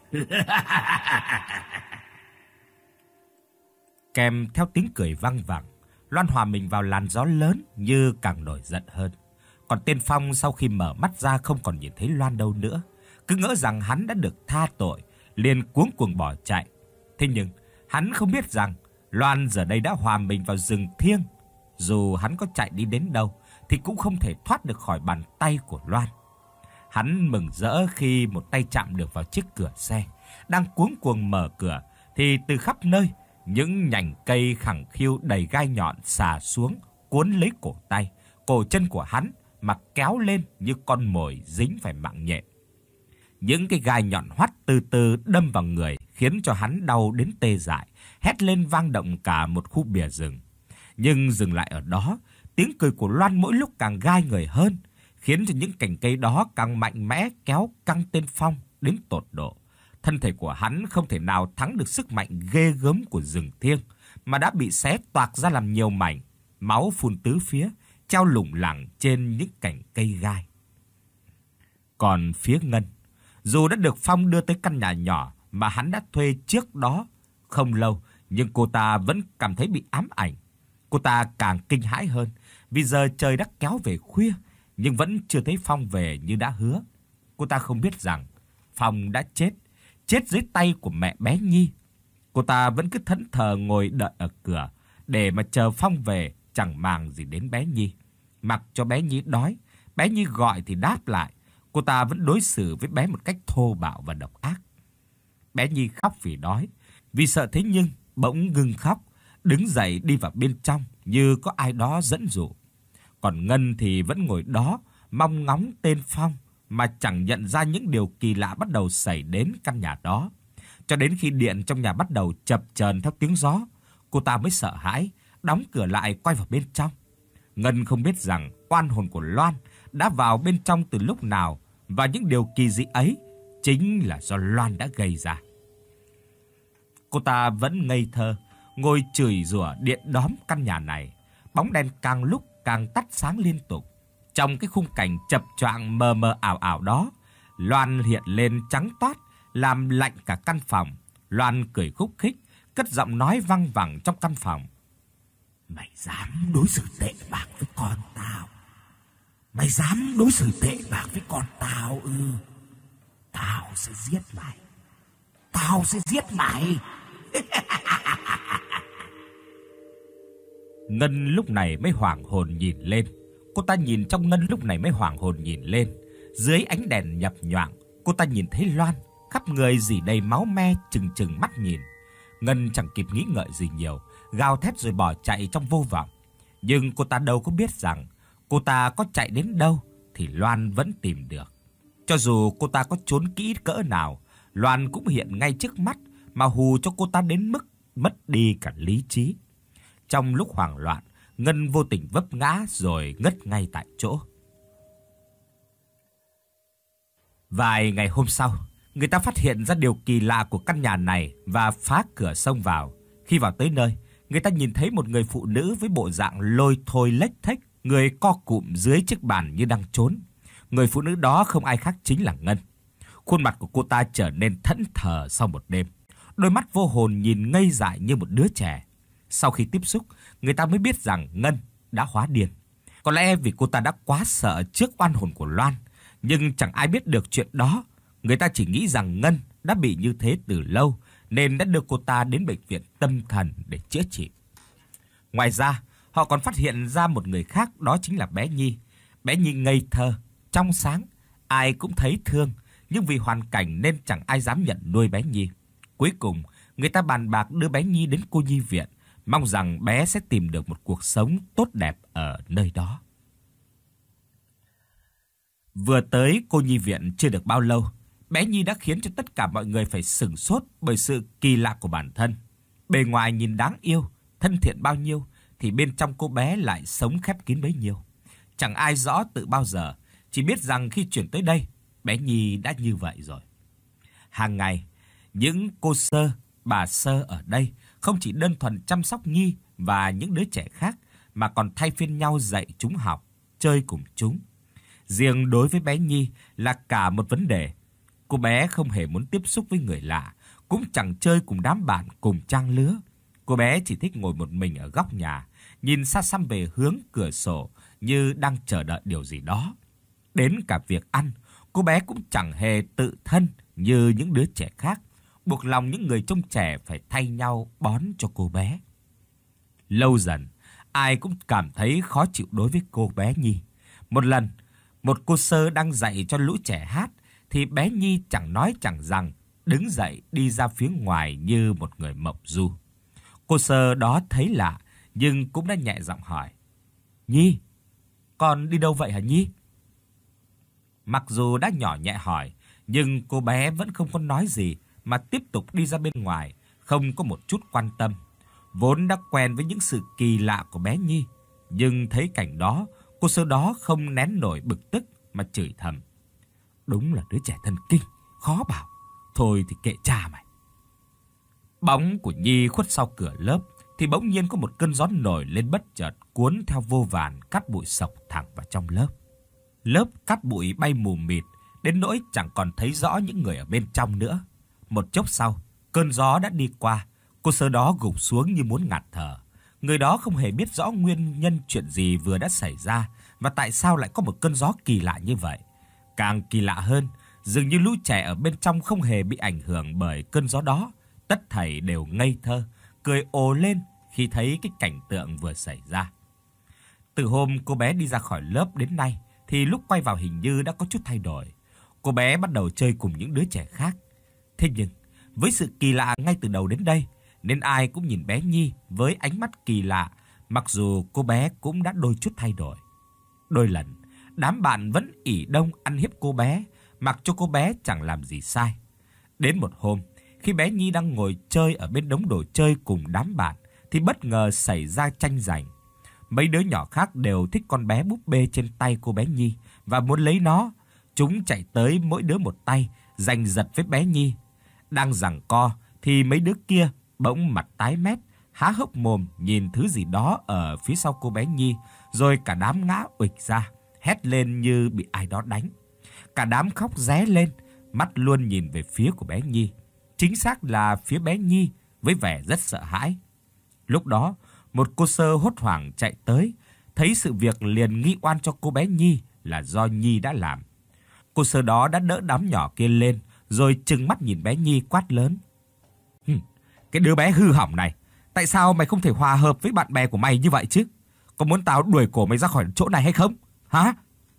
Kèm theo tiếng cười vang vẳng, Loan hòa mình vào làn gió lớn như càng nổi giận hơn. Còn tên Phong sau khi mở mắt ra không còn nhìn thấy Loan đâu nữa, cứ ngỡ rằng hắn đã được tha tội, liền cuống cuồng bỏ chạy. Thế nhưng hắn không biết rằng Loan giờ đây đã hòa mình vào rừng thiêng. Dù hắn có chạy đi đến đâu thì cũng không thể thoát được khỏi bàn tay của Loan. Hắn mừng rỡ khi một tay chạm được vào chiếc cửa xe. Đang cuống cuồng mở cửa thì từ khắp nơi những nhành cây khẳng khiu đầy gai nhọn xà xuống, cuốn lấy cổ tay, cổ chân của hắn mà kéo lên như con mồi dính phải mạng nhện. Những cái gai nhọn hoắt từ từ đâm vào người khiến cho hắn đau đến tê dại, hét lên vang động cả một khu bìa rừng. Nhưng dừng lại ở đó, tiếng cười của Loan mỗi lúc càng gai người hơn, khiến cho những cành cây đó càng mạnh mẽ kéo căng tên Phong đến tột độ. Thân thể của hắn không thể nào thắng được sức mạnh ghê gớm của rừng thiêng, mà đã bị xé toạc ra làm nhiều mảnh, máu phun tứ phía, treo lủng lẳng trên những cành cây gai. Còn phía Ngân, dù đã được Phong đưa tới căn nhà nhỏ mà hắn đã thuê trước đó không lâu, nhưng cô ta vẫn cảm thấy bị ám ảnh. Cô ta càng kinh hãi hơn, vì giờ trời đã kéo về khuya, nhưng vẫn chưa thấy Phong về như đã hứa. Cô ta không biết rằng Phong đã chết, chết dưới tay của mẹ bé Nhi. Cô ta vẫn cứ thẫn thờ ngồi đợi ở cửa để mà chờ Phong về, chẳng màng gì đến bé Nhi. Mặc cho bé Nhi đói, bé Nhi gọi thì đáp lại, cô ta vẫn đối xử với bé một cách thô bạo và độc ác. Bé Nhi khóc vì đói, vì sợ thế nhưng bỗng ngừng khóc, đứng dậy đi vào bên trong như có ai đó dẫn dụ. Còn Ngân thì vẫn ngồi đó mong ngóng tên Phong mà chẳng nhận ra những điều kỳ lạ bắt đầu xảy đến căn nhà đó. Cho đến khi điện trong nhà bắt đầu chập chờn theo tiếng gió, cô ta mới sợ hãi, đóng cửa lại quay vào bên trong. Ngân không biết rằng oan hồn của Loan đã vào bên trong từ lúc nào, và những điều kỳ dị ấy chính là do Loan đã gây ra. Cô ta vẫn ngây thơ, ngồi chửi rủa điện đóm căn nhà này. Bóng đèn càng lúc càng tắt sáng liên tục. Trong cái khung cảnh chập choạng mờ mờ ảo ảo đó, Loan hiện lên trắng toát, làm lạnh cả căn phòng. Loan cười khúc khích, cất giọng nói văng vẳng trong căn phòng. Mày dám đối xử tệ bạc với con tao? Mày dám đối xử tệ bạc với con tao ư? Ừ. Tao sẽ giết mày. Tao sẽ giết mày. Ngân lúc này mới hoảng hồn nhìn lên. Cô ta nhìn trong Ngân lúc này mới hoảng hồn nhìn lên. Dưới ánh đèn nhập nhoạng, cô ta nhìn thấy Loan, khắp người rỉ đầy máu me, trừng trừng mắt nhìn. Ngân chẳng kịp nghĩ ngợi gì nhiều, gào thét rồi bỏ chạy trong vô vọng. Nhưng cô ta đâu có biết rằng cô ta có chạy đến đâu thì Loan vẫn tìm được. Cho dù cô ta có trốn kỹ cỡ nào, Loan cũng hiện ngay trước mắt mà hù cho cô ta đến mức mất đi cả lý trí. Trong lúc hoảng loạn, Ngân vô tình vấp ngã rồi ngất ngay tại chỗ. Vài ngày hôm sau, người ta phát hiện ra điều kỳ lạ của căn nhà này và phá cửa xông vào. Khi vào tới nơi, người ta nhìn thấy một người phụ nữ với bộ dạng lôi thôi lếch thếch, người co cụm dưới chiếc bàn như đang trốn. Người phụ nữ đó không ai khác chính là Ngân. Khuôn mặt của cô ta trở nên thẫn thờ sau một đêm. Đôi mắt vô hồn nhìn ngây dại như một đứa trẻ. Sau khi tiếp xúc, người ta mới biết rằng Ngân đã hóa điên. Có lẽ vì cô ta đã quá sợ trước oan hồn của Loan, nhưng chẳng ai biết được chuyện đó. Người ta chỉ nghĩ rằng Ngân đã bị như thế từ lâu nên đã đưa cô ta đến bệnh viện tâm thần để chữa trị. Ngoài ra, họ còn phát hiện ra một người khác, đó chính là bé Nhi. Bé Nhi ngây thơ, trong sáng, ai cũng thấy thương, nhưng vì hoàn cảnh nên chẳng ai dám nhận nuôi bé Nhi. Cuối cùng, người ta bàn bạc đưa bé Nhi đến cô nhi viện, mong rằng bé sẽ tìm được một cuộc sống tốt đẹp ở nơi đó. Vừa tới cô nhi viện chưa được bao lâu, bé Nhi đã khiến cho tất cả mọi người phải sửng sốt bởi sự kỳ lạ của bản thân. Bề ngoài nhìn đáng yêu, thân thiện bao nhiêu, thì bên trong cô bé lại sống khép kín bấy nhiêu. Chẳng ai rõ từ bao giờ, chỉ biết rằng khi chuyển tới đây, bé Nhi đã như vậy rồi. Hàng ngày, những cô Sơ, bà Sơ ở đây không chỉ đơn thuần chăm sóc Nhi và những đứa trẻ khác, mà còn thay phiên nhau dạy chúng học, chơi cùng chúng. Riêng đối với bé Nhi là cả một vấn đề. Cô bé không hề muốn tiếp xúc với người lạ, cũng chẳng chơi cùng đám bạn cùng trang lứa. Cô bé chỉ thích ngồi một mình ở góc nhà, nhìn xa xăm về hướng cửa sổ như đang chờ đợi điều gì đó. Đến cả việc ăn, cô bé cũng chẳng hề tự thân như những đứa trẻ khác, buộc lòng những người trông trẻ phải thay nhau bón cho cô bé. Lâu dần, ai cũng cảm thấy khó chịu đối với cô bé Nhi. Một lần, một cô Sơ đang dạy cho lũ trẻ hát, thì bé Nhi chẳng nói chẳng rằng, đứng dậy đi ra phía ngoài như một người mộng du. Cô Sơ đó thấy lạ, nhưng cũng đã nhẹ giọng hỏi: "Nhi, con đi đâu vậy hả Nhi?" Mặc dù đã nhỏ nhẹ hỏi, nhưng cô bé vẫn không có nói gì mà tiếp tục đi ra bên ngoài, không có một chút quan tâm. Vốn đã quen với những sự kỳ lạ của bé Nhi, nhưng thấy cảnh đó, cô Sơ đó không nén nổi bực tức mà chửi thầm: "Đúng là đứa trẻ thần kinh, khó bảo. Thôi thì kệ cha mày." Bóng của Nhi khuất sau cửa lớp thì bỗng nhiên có một cơn gió nổi lên bất chợt, cuốn theo vô vàn cát bụi xộc thẳng vào trong lớp. Lớp cát bụi bay mù mịt đến nỗi chẳng còn thấy rõ những người ở bên trong nữa. Một chốc sau, cơn gió đã đi qua, cô Sơ đó gục xuống như muốn ngạt thở. Người đó không hề biết rõ nguyên nhân chuyện gì vừa đã xảy ra và tại sao lại có một cơn gió kỳ lạ như vậy. Càng kỳ lạ hơn, dường như lũ trẻ ở bên trong không hề bị ảnh hưởng bởi cơn gió đó, tất thảy đều ngây thơ, cười ồ lên khi thấy cái cảnh tượng vừa xảy ra. Từ hôm cô bé đi ra khỏi lớp đến nay thì lúc quay vào hình như đã có chút thay đổi. Cô bé bắt đầu chơi cùng những đứa trẻ khác. Thế nhưng, với sự kỳ lạ ngay từ đầu đến đây, nên ai cũng nhìn bé Nhi với ánh mắt kỳ lạ, mặc dù cô bé cũng đã đôi chút thay đổi. Đôi lần, đám bạn vẫn ỷ đông ăn hiếp cô bé, mặc cho cô bé chẳng làm gì sai. Đến một hôm, khi bé Nhi đang ngồi chơi ở bên đống đồ chơi cùng đám bạn, thì bất ngờ xảy ra tranh giành. Mấy đứa nhỏ khác đều thích con bé búp bê trên tay cô bé Nhi và muốn lấy nó. Chúng chạy tới mỗi đứa một tay, giành giật với bé Nhi. Đang giằng co thì mấy đứa kia bỗng mặt tái mét, há hốc mồm nhìn thứ gì đó ở phía sau cô bé Nhi, rồi cả đám ngã uịch ra, hét lên như bị ai đó đánh. Cả đám khóc ré lên, mắt luôn nhìn về phía của bé Nhi, chính xác là phía bé Nhi với vẻ rất sợ hãi. Lúc đó, một cô Sơ hốt hoảng chạy tới, thấy sự việc liền nghi oan cho cô bé Nhi là do Nhi đã làm. Cô Sơ đó đã đỡ đám nhỏ kia lên, rồi trừng mắt nhìn bé Nhi quát lớn: "Hừm, cái đứa bé hư hỏng này, tại sao mày không thể hòa hợp với bạn bè của mày như vậy chứ? Có muốn tao đuổi cổ mày ra khỏi chỗ này hay không? Hả?"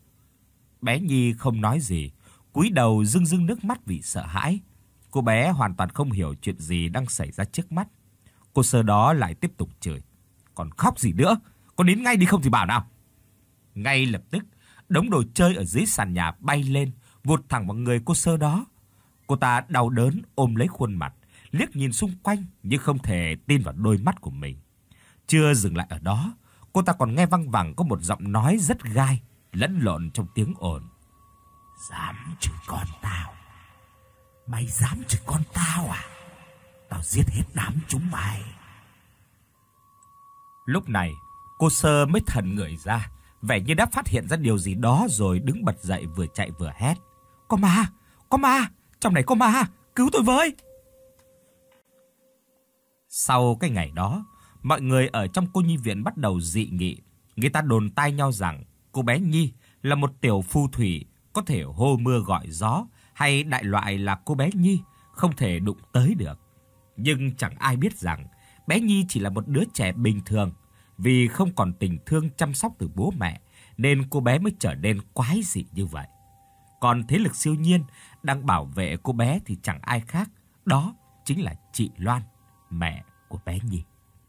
Bé Nhi không nói gì, cúi đầu rưng rưng nước mắt vì sợ hãi. Cô bé hoàn toàn không hiểu chuyện gì đang xảy ra trước mắt. Cô Sơ đó lại tiếp tục chửi: "Còn khóc gì nữa? Con nín ngay đi không thì bảo nào." Ngay lập tức, đống đồ chơi ở dưới sàn nhà bay lên, vụt thẳng vào người cô Sơ đó. Cô ta đau đớn ôm lấy khuôn mặt, liếc nhìn xung quanh nhưng không thể tin vào đôi mắt của mình. Chưa dừng lại ở đó, cô ta còn nghe văng vẳng có một giọng nói rất gai, lẫn lộn trong tiếng ồn. Dám chửi con tao? Mày dám chửi con tao à? Tao giết hết đám chúng mày. Lúc này, cô Sơ mới thần người ra, vẻ như đã phát hiện ra điều gì đó rồi đứng bật dậy vừa chạy vừa hét. Có ma! Có ma! Trong này có ma! Cứu tôi với! Sau cái ngày đó, mọi người ở trong cô nhi viện bắt đầu dị nghị. Người ta đồn tai nhau rằng cô bé Nhi là một tiểu phù thủy, có thể hô mưa gọi gió, hay đại loại là cô bé Nhi không thể đụng tới được. Nhưng chẳng ai biết rằng bé Nhi chỉ là một đứa trẻ bình thường. Vì không còn tình thương chăm sóc từ bố mẹ nên cô bé mới trở nên quái dị như vậy. Còn thế lực siêu nhiên đang bảo vệ cô bé thì chẳng ai khác, đó chính là chị Loan, mẹ của bé Nhi.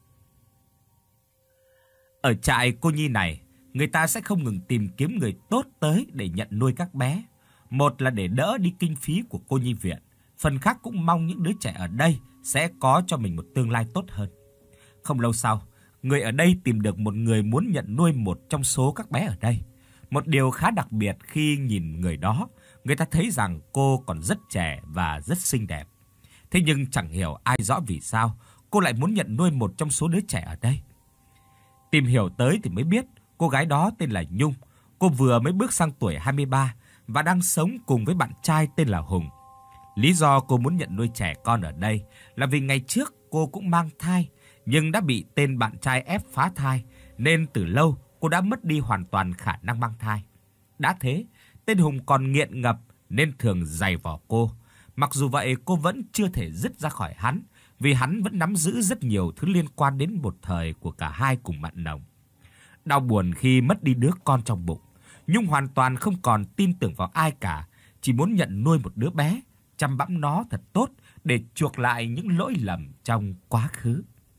Ở trại cô Nhi này, người ta sẽ không ngừng tìm kiếm người tốt tới để nhận nuôi các bé. Một là để đỡ đi kinh phí của cô Nhi viện, phần khác cũng mong những đứa trẻ ở đây sẽ có cho mình một tương lai tốt hơn. Không lâu sau, người ở đây tìm được một người muốn nhận nuôi một trong số các bé ở đây. Một điều khá đặc biệt khi nhìn người đó, người ta thấy rằng cô còn rất trẻ và rất xinh đẹp. Thế nhưng chẳng hiểu ai rõ vì sao cô lại muốn nhận nuôi một trong số đứa trẻ ở đây. Tìm hiểu tới thì mới biết, cô gái đó tên là Nhung. Cô vừa mới bước sang tuổi hai mươi ba và đang sống cùng với bạn trai tên là Hùng. Lý do cô muốn nhận nuôi trẻ con ở đây là vì ngày trước cô cũng mang thai, nhưng đã bị tên bạn trai ép phá thai, nên từ lâu cô đã mất đi hoàn toàn khả năng mang thai. Đã thế, tên Hùng còn nghiện ngập nên thường giày vò cô. Mặc dù vậy, cô vẫn chưa thể dứt ra khỏi hắn, vì hắn vẫn nắm giữ rất nhiều thứ liên quan đến một thời của cả hai cùng mặn nồng. Đau buồn khi mất đi đứa con trong bụng, Nhung hoàn toàn không còn tin tưởng vào ai cả, chỉ muốn nhận nuôi một đứa bé, chăm bẵm nó thật tốt để chuộc lại những lỗi lầm trong quá khứ.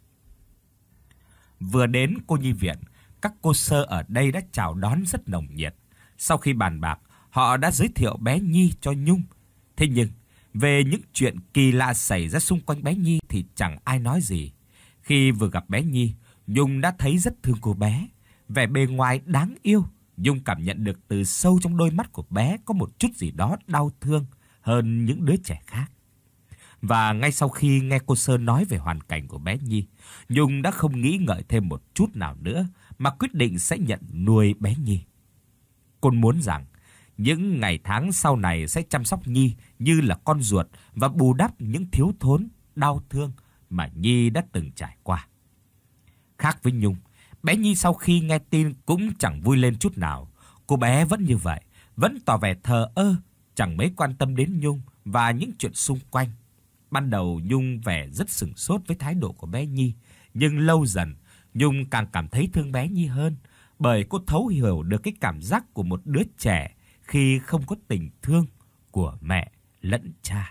Vừa đến cô nhi viện, các cô Sơ ở đây đã chào đón rất nồng nhiệt. Sau khi bàn bạc, họ đã giới thiệu bé Nhi cho Nhung. Thế nhưng, về những chuyện kỳ lạ xảy ra xung quanh bé Nhi thì chẳng ai nói gì. Khi vừa gặp bé Nhi, Nhung đã thấy rất thương cô bé. Vẻ bề ngoài đáng yêu, Nhung cảm nhận được từ sâu trong đôi mắt của bé có một chút gì đó đau thương hơn những đứa trẻ khác. Và ngay sau khi nghe cô Sơ nói về hoàn cảnh của bé Nhi, Nhung đã không nghĩ ngợi thêm một chút nào nữa mà quyết định sẽ nhận nuôi bé Nhi. Cô muốn rằng những ngày tháng sau này sẽ chăm sóc Nhi như là con ruột và bù đắp những thiếu thốn, đau thương mà Nhi đã từng trải qua. Khác với Nhung, bé Nhi sau khi nghe tin cũng chẳng vui lên chút nào. Cô bé vẫn như vậy, vẫn tỏ vẻ thờ ơ, chẳng mấy quan tâm đến Nhung và những chuyện xung quanh. Ban đầu Nhung vẻ rất sửng sốt với thái độ của bé Nhi, nhưng lâu dần Nhung càng cảm thấy thương bé Nhi hơn, bởi cô thấu hiểu được cái cảm giác của một đứa trẻ khi không có tình thương của mẹ lẫn cha.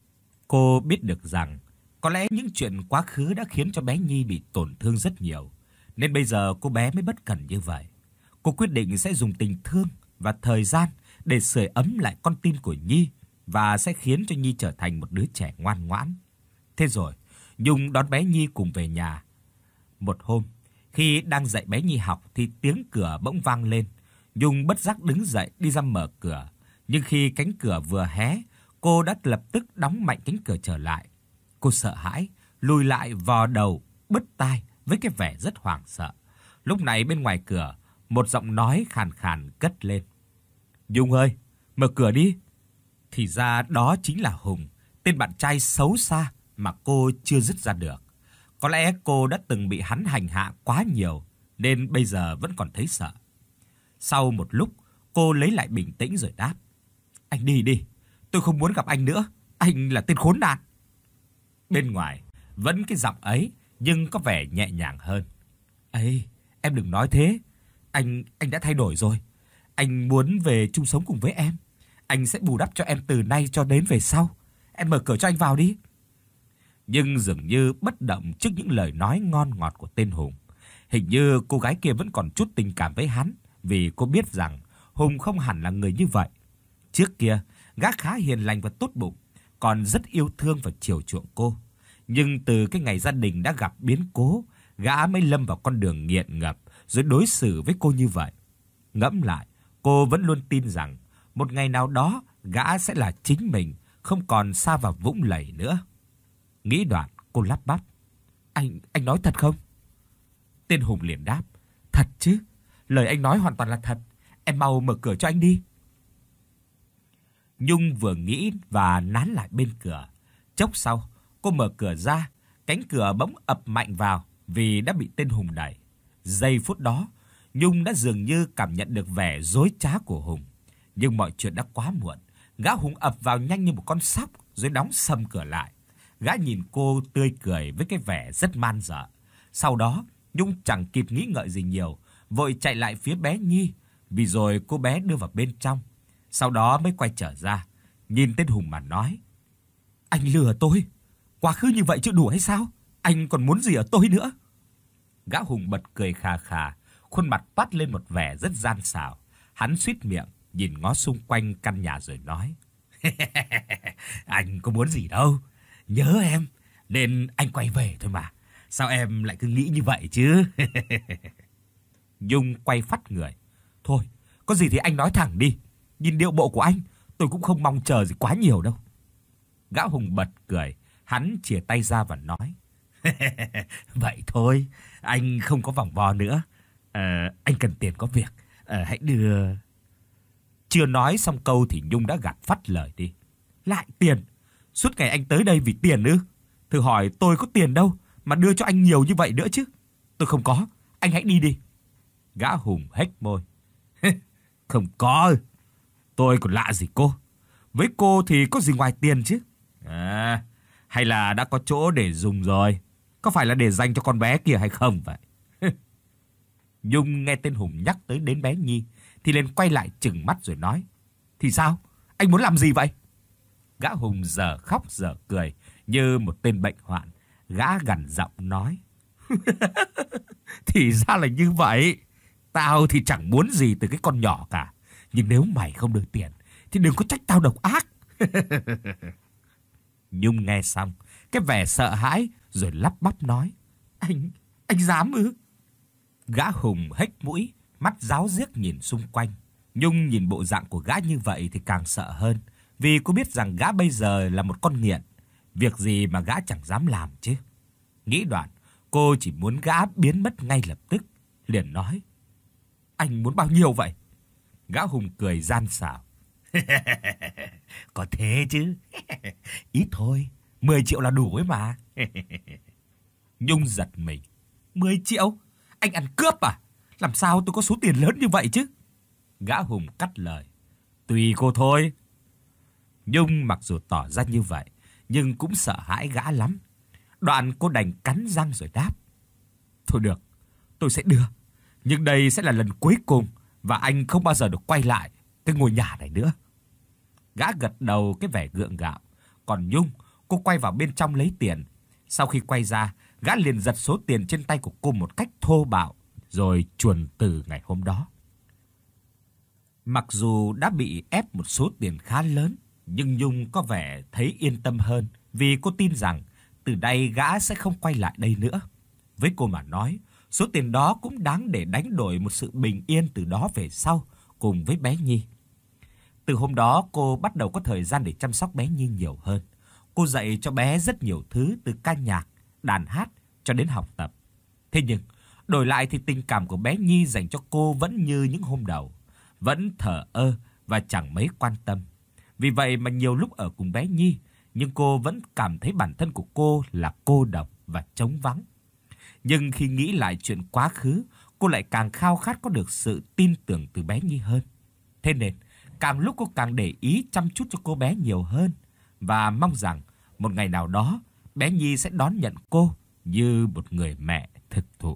Cô biết được rằng có lẽ những chuyện quá khứ đã khiến cho bé Nhi bị tổn thương rất nhiều, nên bây giờ cô bé mới bất cẩn như vậy. Cô quyết định sẽ dùng tình thương và thời gian để sưởi ấm lại con tim của Nhi và sẽ khiến cho Nhi trở thành một đứa trẻ ngoan ngoãn. Thế rồi, Nhung đón bé Nhi cùng về nhà. Một hôm, khi đang dạy bé Nhi học thì tiếng cửa bỗng vang lên. Nhung bất giác đứng dậy đi ra mở cửa, nhưng khi cánh cửa vừa hé, cô đã lập tức đóng mạnh cánh cửa trở lại. Cô sợ hãi, lùi lại vò đầu, bứt tai với cái vẻ rất hoảng sợ. Lúc này bên ngoài cửa, một giọng nói khàn khàn cất lên. Nhung ơi, mở cửa đi. Thì ra đó chính là Hùng, tên bạn trai xấu xa mà cô chưa dứt ra được. Có lẽ cô đã từng bị hắn hành hạ quá nhiều nên bây giờ vẫn còn thấy sợ. Sau một lúc, cô lấy lại bình tĩnh rồi đáp. Anh đi đi, tôi không muốn gặp anh nữa, anh là tên khốn nạn. Bên ngoài, vẫn cái giọng ấy nhưng có vẻ nhẹ nhàng hơn. Ê, em đừng nói thế, anh anh đã thay đổi rồi. Anh muốn về chung sống cùng với em. Anh sẽ bù đắp cho em từ nay cho đến về sau. Em mở cửa cho anh vào đi. Nhưng dường như bất động trước những lời nói ngon ngọt của tên Hùng. Hình như cô gái kia vẫn còn chút tình cảm với hắn, vì cô biết rằng Hùng không hẳn là người như vậy. Trước kia, gã khá hiền lành và tốt bụng, còn rất yêu thương và chiều chuộng cô. Nhưng từ cái ngày gia đình đã gặp biến cố, gã mới lâm vào con đường nghiện ngập rồi đối xử với cô như vậy. Ngẫm lại, cô vẫn luôn tin rằng một ngày nào đó gã sẽ là chính mình, không còn sa vào vũng lầy nữa. Nghĩ đoạn, cô lắp bắp: "Anh anh nói thật không?" Tên Hùng liền đáp: "Thật chứ, lời anh nói hoàn toàn là thật. Em mau mở cửa cho anh đi." Nhung vừa nghĩ và nán lại bên cửa. Chốc sau, cô mở cửa ra, cánh cửa bỗng ập mạnh vào vì đã bị tên Hùng đẩy. Giây phút đó, Nhung đã dường như cảm nhận được vẻ dối trá của Hùng. Nhưng mọi chuyện đã quá muộn. Gã Hùng ập vào nhanh như một con sóc rồi đóng sầm cửa lại. Gã nhìn cô tươi cười với cái vẻ rất man dợ. Sau đó, Nhung chẳng kịp nghĩ ngợi gì nhiều, vội chạy lại phía bé Nhi, vì rồi cô bé đưa vào bên trong. Sau đó mới quay trở ra, nhìn tên Hùng mà nói: "Anh lừa tôi, quá khứ như vậy chưa đủ hay sao? Anh còn muốn gì ở tôi nữa?" Gã Hùng bật cười khà khà, khuôn mặt toát lên một vẻ rất gian xảo. Hắn suýt miệng, nhìn ngó xung quanh căn nhà rồi nói: "Anh có muốn gì đâu, nhớ em nên anh quay về thôi mà. Sao em lại cứ nghĩ như vậy chứ?" Nhung quay phắt người: "Thôi, có gì thì anh nói thẳng đi. Nhìn điệu bộ của anh, tôi cũng không mong chờ gì quá nhiều đâu." Gã Hùng bật cười, hắn chìa tay ra và nói: "Vậy thôi, anh không có vòng vo nữa. Ờ, anh cần tiền có việc, ờ, hãy đưa..." Chưa nói xong câu thì Nhung đã gạt phắt lời đi: "Lại tiền? Suốt ngày anh tới đây vì tiền ư? Thử hỏi tôi có tiền đâu mà đưa cho anh nhiều như vậy nữa chứ. Tôi không có, anh hãy đi đi." Gã Hùng hếch môi: "Không có, tôi còn lạ gì cô? Với cô thì có gì ngoài tiền chứ? À, hay là đã có chỗ để dùng rồi? Có phải là để dành cho con bé kia hay không vậy?" Nhung nghe tên Hùng nhắc tới đến bé Nhi thì liền quay lại trừng mắt rồi nói: "Thì sao? Anh muốn làm gì vậy?" Gã Hùng giờ khóc giờ cười như một tên bệnh hoạn. Gã gằn giọng nói: "Thì ra là như vậy. Tao thì chẳng muốn gì từ cái con nhỏ cả. Nhưng nếu mày không đưa tiền thì đừng có trách tao độc ác." Nhung nghe xong, cái vẻ sợ hãi rồi lắp bắp nói: Anh, anh dám ư?" Gã Hùng hếch mũi, mắt ráo riếc nhìn xung quanh. Nhung nhìn bộ dạng của gã như vậy thì càng sợ hơn, vì cô biết rằng gã bây giờ là một con nghiện, việc gì mà gã chẳng dám làm chứ. Nghĩ đoạn, cô chỉ muốn gã biến mất ngay lập tức, liền nói: "Anh muốn bao nhiêu vậy?" Gã Hùng cười gian xảo: "Có thế chứ. Ít thôi, mười triệu là đủ ấy mà." Nhung giật mình: mười triệu? Anh ăn cướp à? Làm sao tôi có số tiền lớn như vậy chứ?" Gã Hùng cắt lời: "Tùy cô thôi." Nhung mặc dù tỏ ra như vậy, nhưng cũng sợ hãi gã lắm. Đoạn cô đành cắn răng rồi đáp: "Thôi được, tôi sẽ đưa. Nhưng đây sẽ là lần cuối cùng và anh không bao giờ được quay lại cái ngôi nhà này nữa." Gã gật đầu cái vẻ gượng gạo. Còn Nhung, cô quay vào bên trong lấy tiền. Sau khi quay ra, gã liền giật số tiền trên tay của cô một cách thô bạo, rồi chuồn từ ngày hôm đó. Mặc dù đã bị ép một số tiền khá lớn, nhưng Nhung có vẻ thấy yên tâm hơn, vì cô tin rằng từ đây gã sẽ không quay lại đây nữa. Với cô mà nói, số tiền đó cũng đáng để đánh đổi một sự bình yên từ đó về sau cùng với bé Nhi. Từ hôm đó cô bắt đầu có thời gian để chăm sóc bé Nhi nhiều hơn. Cô dạy cho bé rất nhiều thứ, từ ca nhạc, đàn hát cho đến học tập. Thế nhưng, đổi lại thì tình cảm của bé Nhi dành cho cô vẫn như những hôm đầu, vẫn thờ ơ và chẳng mấy quan tâm. Vì vậy mà nhiều lúc ở cùng bé Nhi, nhưng cô vẫn cảm thấy bản thân của cô là cô độc và trống vắng. Nhưng khi nghĩ lại chuyện quá khứ, cô lại càng khao khát có được sự tin tưởng từ bé Nhi hơn. Thế nên, càng lúc cô càng để ý chăm chút cho cô bé nhiều hơn, và mong rằng một ngày nào đó bé Nhi sẽ đón nhận cô như một người mẹ thực thụ.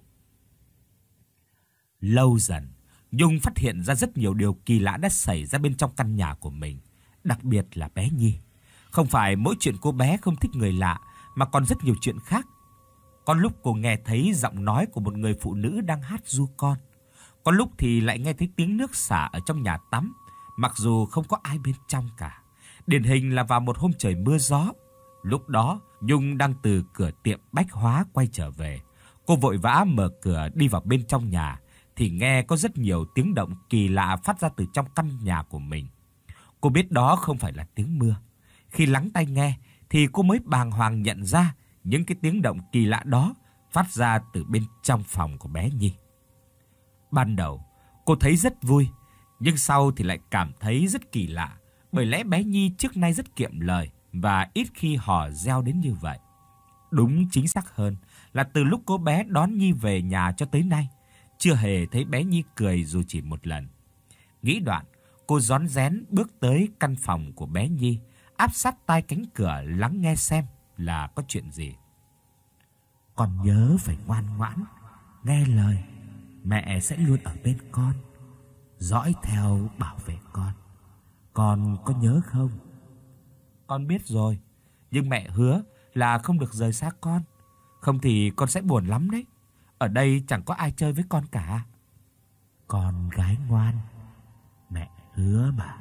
Lâu dần, Nhung phát hiện ra rất nhiều điều kỳ lạ đã xảy ra bên trong căn nhà của mình, đặc biệt là bé Nhi. Không phải mỗi chuyện cô bé không thích người lạ, mà còn rất nhiều chuyện khác. Có lúc cô nghe thấy giọng nói của một người phụ nữ đang hát ru con. Có lúc thì lại nghe thấy tiếng nước xả ở trong nhà tắm, mặc dù không có ai bên trong cả. Điển hình là vào một hôm trời mưa gió. Lúc đó, Nhung đang từ cửa tiệm bách hóa quay trở về. Cô vội vã mở cửa đi vào bên trong nhà thì nghe có rất nhiều tiếng động kỳ lạ phát ra từ trong căn nhà của mình. Cô biết đó không phải là tiếng mưa. Khi lắng tai nghe thì cô mới bàng hoàng nhận ra những cái tiếng động kỳ lạ đó phát ra từ bên trong phòng của bé Nhi. Ban đầu, cô thấy rất vui, nhưng sau thì lại cảm thấy rất kỳ lạ, bởi lẽ bé Nhi trước nay rất kiệm lời và ít khi hò reo đến như vậy. Đúng chính xác hơn là từ lúc cô bé đón Nhi về nhà cho tới nay, chưa hề thấy bé Nhi cười dù chỉ một lần. Nghĩ đoạn, cô rón rén bước tới căn phòng của bé Nhi, áp sát tai cánh cửa lắng nghe xem là có chuyện gì. Con nhớ phải ngoan ngoãn, nghe lời, mẹ sẽ luôn ở bên con, dõi theo bảo vệ con. Con có nhớ không? Con biết rồi, nhưng mẹ hứa là không được rời xa con, không thì con sẽ buồn lắm đấy. Ở đây chẳng có ai chơi với con cả. Con gái ngoan, mẹ hứa mà.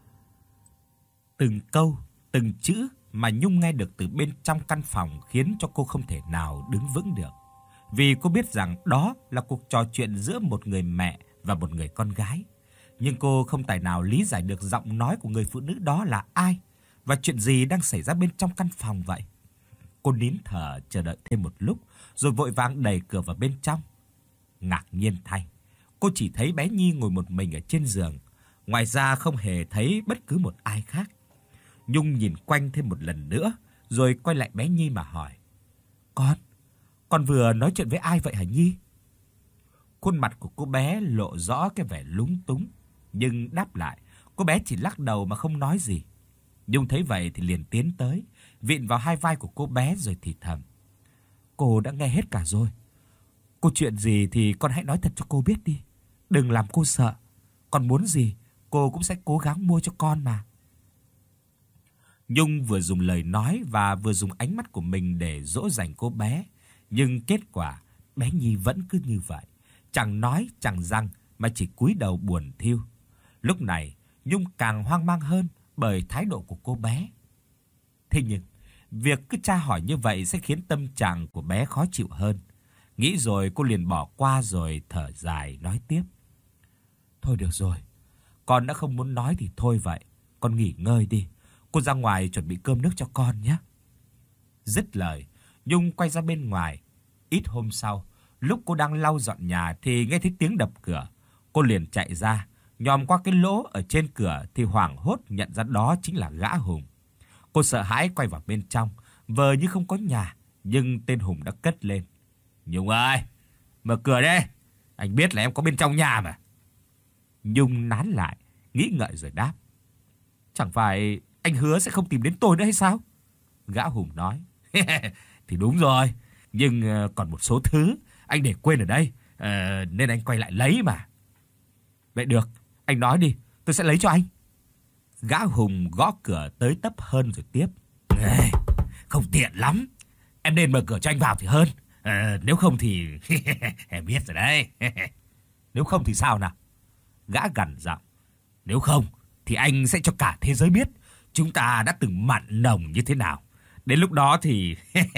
Từng câu, từng chữ mà Nhung nghe được từ bên trong căn phòng khiến cho cô không thể nào đứng vững được. Vì cô biết rằng đó là cuộc trò chuyện giữa một người mẹ và một người con gái. Nhưng cô không tài nào lý giải được giọng nói của người phụ nữ đó là ai và chuyện gì đang xảy ra bên trong căn phòng vậy. Cô nín thở chờ đợi thêm một lúc rồi vội vàng đẩy cửa vào bên trong. Ngạc nhiên thay, cô chỉ thấy bé Nhi ngồi một mình ở trên giường, ngoài ra không hề thấy bất cứ một ai khác. Nhung nhìn quanh thêm một lần nữa rồi quay lại bé Nhi mà hỏi: "Con, con vừa nói chuyện với ai vậy hả Nhi?" Khuôn mặt của cô bé lộ rõ cái vẻ lúng túng, nhưng đáp lại, cô bé chỉ lắc đầu mà không nói gì. Nhung thấy vậy thì liền tiến tới, vịn vào hai vai của cô bé rồi thì thầm: "Cô đã nghe hết cả rồi. Cô chuyện gì thì con hãy nói thật cho cô biết đi. Đừng làm cô sợ. Con muốn gì, cô cũng sẽ cố gắng mua cho con mà." Nhung vừa dùng lời nói và vừa dùng ánh mắt của mình để dỗ dành cô bé, nhưng kết quả bé Nhi vẫn cứ như vậy, chẳng nói chẳng rằng mà chỉ cúi đầu buồn thiu. Lúc này, Nhung càng hoang mang hơn bởi thái độ của cô bé. Thế nhưng, việc cứ tra hỏi như vậy sẽ khiến tâm trạng của bé khó chịu hơn. Nghĩ rồi cô liền bỏ qua rồi thở dài nói tiếp: "Thôi được rồi, con đã không muốn nói thì thôi vậy, con nghỉ ngơi đi. Cô ra ngoài chuẩn bị cơm nước cho con nhé." Dứt lời, Nhung quay ra bên ngoài. Ít hôm sau, lúc cô đang lau dọn nhà thì nghe thấy tiếng đập cửa. Cô liền chạy ra, nhòm qua cái lỗ ở trên cửa thì hoảng hốt nhận ra đó chính là gã Hùng. Cô sợ hãi quay vào bên trong, vờ như không có nhà, nhưng tên Hùng đã cất lên: "Nhung ơi, mở cửa đi, anh biết là em có bên trong nhà mà." Nhung nán lại, nghĩ ngợi rồi đáp: "Chẳng phải anh hứa sẽ không tìm đến tôi nữa hay sao?" Gã Hùng nói: "Thì đúng rồi, nhưng còn một số thứ anh để quên ở đây, ờ, nên anh quay lại lấy mà." "Vậy được, anh nói đi, tôi sẽ lấy cho anh." Gã Hùng gõ cửa tới tấp hơn rồi tiếp: "Ê, không tiện lắm, em nên mở cửa cho anh vào thì hơn. Ờ, nếu không thì em biết rồi đấy." "Nếu không thì sao nào?" Gã gằn giọng: "Nếu không thì anh sẽ cho cả thế giới biết chúng ta đã từng mặn nồng như thế nào. Đến lúc đó thì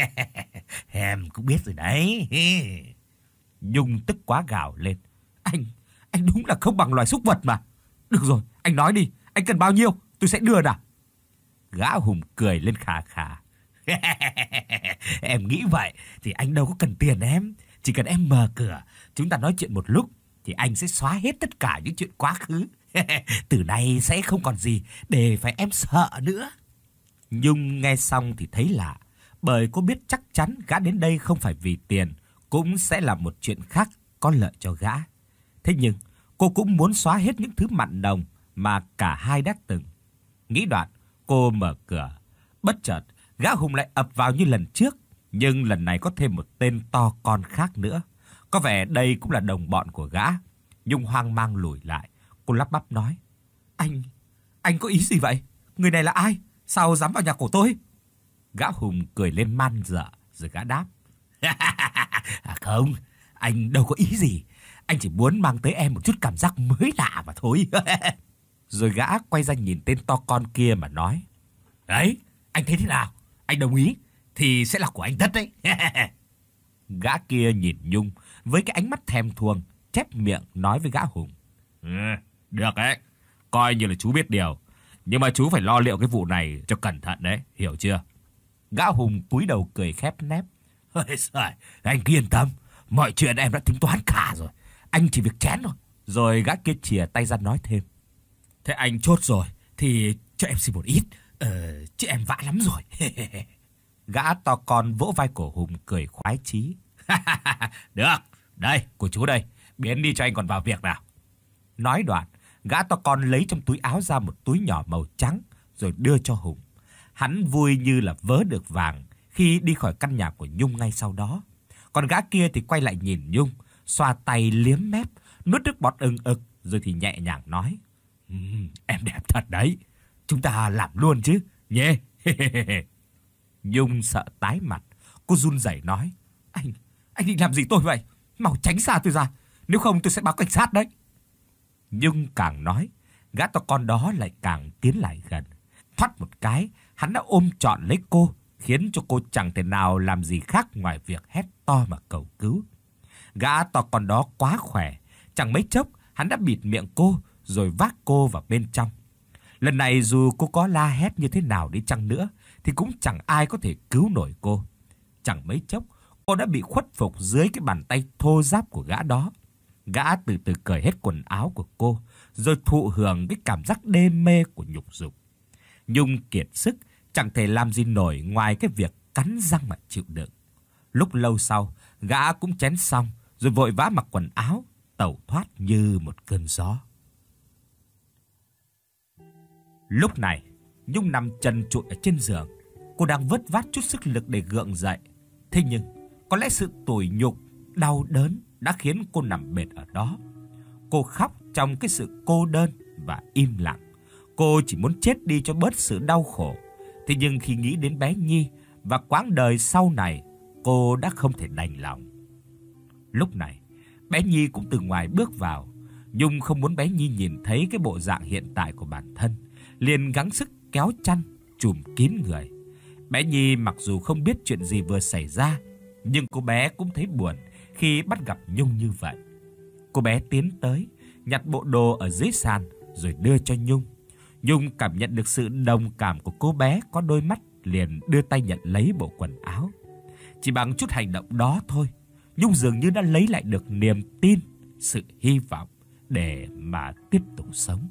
em cũng biết rồi đấy." Nhung tức quá gào lên: Anh, anh đúng là không bằng loài súc vật mà. Được rồi, anh nói đi, anh cần bao nhiêu, tôi sẽ đưa nào." Gã Hùng cười lên khà khà: "Em nghĩ vậy thì anh đâu có cần tiền em. Chỉ cần em mở cửa, chúng ta nói chuyện một lúc thì anh sẽ xóa hết tất cả những chuyện quá khứ. Từ nay sẽ không còn gì để phải em sợ nữa." Nhung nghe xong thì thấy lạ, bởi cô biết chắc chắn gã đến đây không phải vì tiền, cũng sẽ là một chuyện khác có lợi cho gã. Thế nhưng cô cũng muốn xóa hết những thứ mặn nồng mà cả hai đã từng. Nghĩ đoạn, cô mở cửa. Bất chợt, gã Hùng lại ập vào như lần trước, nhưng lần này có thêm một tên to con khác nữa. Có vẻ đây cũng là đồng bọn của gã. Nhung hoang mang lùi lại, cô lắp bắp nói: Anh, anh có ý gì vậy? Người này là ai? Sao dám vào nhà của tôi?" Gã Hùng cười lên man dợ, rồi gã đáp: "À không, anh đâu có ý gì. anh chỉ muốn mang tới em một chút cảm giác mới lạ mà thôi. Rồi gã quay ra nhìn tên to con kia mà nói: Đấy, anh thấy thế nào? Anh đồng ý thì sẽ là của anh tất đấy. Gã kia nhìn Nhung với cái ánh mắt thèm thuồng, chép miệng nói với gã Hùng: Ừ, được đấy, coi như là chú biết điều. Nhưng mà chú phải lo liệu cái vụ này cho cẩn thận đấy, hiểu chưa? Gã Hùng cúi đầu cười khép nép: Ôi giời, anh cứ yên tâm, mọi chuyện em đã tính toán cả rồi. Anh chỉ việc chén thôi. Rồi gã kia chìa tay ra nói thêm: Thế anh chốt rồi thì cho em xin một ít. Ờ, chứ em vã lắm rồi. Gã to con vỗ vai của Hùng cười khoái chí: Được, đây, của chú đây, biến đi cho anh còn vào việc nào. Nói đoạn, gã to con lấy trong túi áo ra một túi nhỏ màu trắng rồi đưa cho Hùng. Hắn vui như là vớ được vàng khi đi khỏi căn nhà của Nhung ngay sau đó. Còn gã kia thì quay lại nhìn Nhung, xoa tay liếm mép, nuốt nước bọt ừng ực rồi thì nhẹ nhàng nói: uhm, Em đẹp thật đấy, chúng ta làm luôn chứ, nhé. Nhung sợ tái mặt, cô run rẩy nói: Anh, anh định làm gì tôi vậy? Mau tránh xa tôi ra, nếu không tôi sẽ báo cảnh sát đấy. Nhung càng nói, gã to con đó lại càng tiến lại gần. Thoát một cái, hắn đã ôm trọn lấy cô, khiến cho cô chẳng thể nào làm gì khác ngoài việc hét to mà cầu cứu. Gã to con đó quá khỏe, chẳng mấy chốc hắn đã bịt miệng cô rồi vác cô vào bên trong. Lần này dù cô có la hét như thế nào đi chăng nữa thì cũng chẳng ai có thể cứu nổi cô. Chẳng mấy chốc, cô đã bị khuất phục dưới cái bàn tay thô ráp của gã đó. Gã từ từ cởi hết quần áo của cô, rồi thụ hưởng cái cảm giác đê mê của nhục dục. Nhung kiệt sức, chẳng thể làm gì nổi ngoài cái việc cắn răng mà chịu đựng. Lúc lâu sau, gã cũng chén xong, rồi vội vã mặc quần áo, tẩu thoát như một cơn gió. Lúc này, Nhung nằm trần trụi ở trên giường. Cô đang vớt vát chút sức lực để gượng dậy. Thế nhưng, có lẽ sự tủi nhục, đau đớn đã khiến cô nằm bệt ở đó. Cô khóc trong cái sự cô đơn và im lặng. Cô chỉ muốn chết đi cho bớt sự đau khổ. Thế nhưng khi nghĩ đến bé Nhi và quãng đời sau này, cô đã không thể đành lòng. Lúc này, bé Nhi cũng từ ngoài bước vào. Nhung không muốn bé Nhi nhìn thấy cái bộ dạng hiện tại của bản thân, liền gắng sức kéo chăn trùm kín người. Bé Nhi mặc dù không biết chuyện gì vừa xảy ra, nhưng cô bé cũng thấy buồn khi bắt gặp Nhung như vậy. Cô bé tiến tới, nhặt bộ đồ ở dưới sàn rồi đưa cho Nhung. Nhung cảm nhận được sự đồng cảm của cô bé có đôi mắt, liền đưa tay nhận lấy bộ quần áo. Chỉ bằng chút hành động đó thôi, Nhung dường như đã lấy lại được niềm tin, sự hy vọng để mà tiếp tục sống.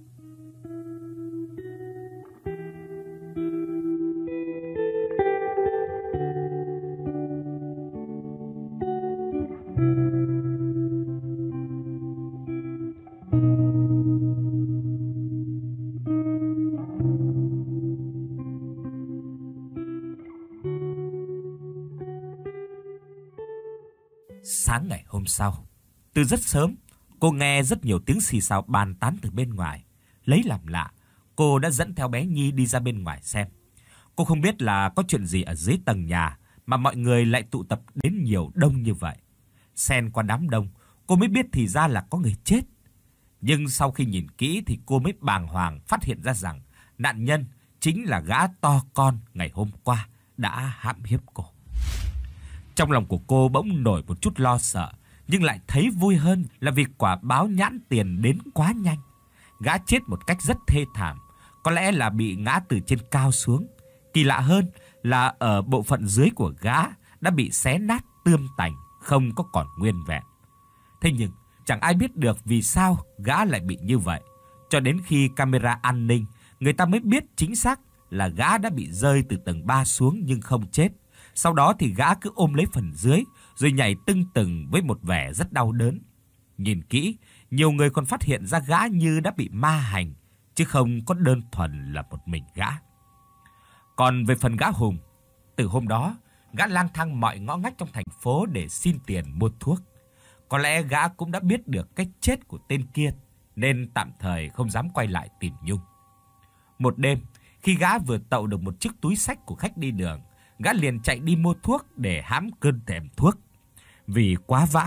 Sáng ngày hôm sau, từ rất sớm, cô nghe rất nhiều tiếng xì xào bàn tán từ bên ngoài. Lấy làm lạ, cô đã dẫn theo bé Nhi đi ra bên ngoài xem. Cô không biết là có chuyện gì ở dưới tầng nhà mà mọi người lại tụ tập đến nhiều đông như vậy. Xen qua đám đông, cô mới biết thì ra là có người chết. Nhưng sau khi nhìn kỹ thì cô mới bàng hoàng phát hiện ra rằng nạn nhân chính là gã to con ngày hôm qua đã hãm hiếp cô. Trong lòng của cô bỗng nổi một chút lo sợ, nhưng lại thấy vui hơn là vì quả báo nhãn tiền đến quá nhanh. Gã chết một cách rất thê thảm, có lẽ là bị ngã từ trên cao xuống. Kỳ lạ hơn là ở bộ phận dưới của gã đã bị xé nát tươm tành, không có còn nguyên vẹn. Thế nhưng chẳng ai biết được vì sao gã lại bị như vậy. Cho đến khi camera an ninh, người ta mới biết chính xác là gã đã bị rơi từ tầng ba xuống nhưng không chết. Sau đó thì gã cứ ôm lấy phần dưới rồi nhảy tưng từng với một vẻ rất đau đớn. Nhìn kỹ, nhiều người còn phát hiện ra gã như đã bị ma hành, chứ không có đơn thuần là một mình gã. Còn về phần gã Hùng, từ hôm đó, gã lang thang mọi ngõ ngách trong thành phố để xin tiền mua thuốc. Có lẽ gã cũng đã biết được cái chết của tên kia, nên tạm thời không dám quay lại tìm Nhung. Một đêm, khi gã vừa tậu được một chiếc túi xách của khách đi đường, gã liền chạy đi mua thuốc để hãm cơn thèm thuốc. Vì quá vã,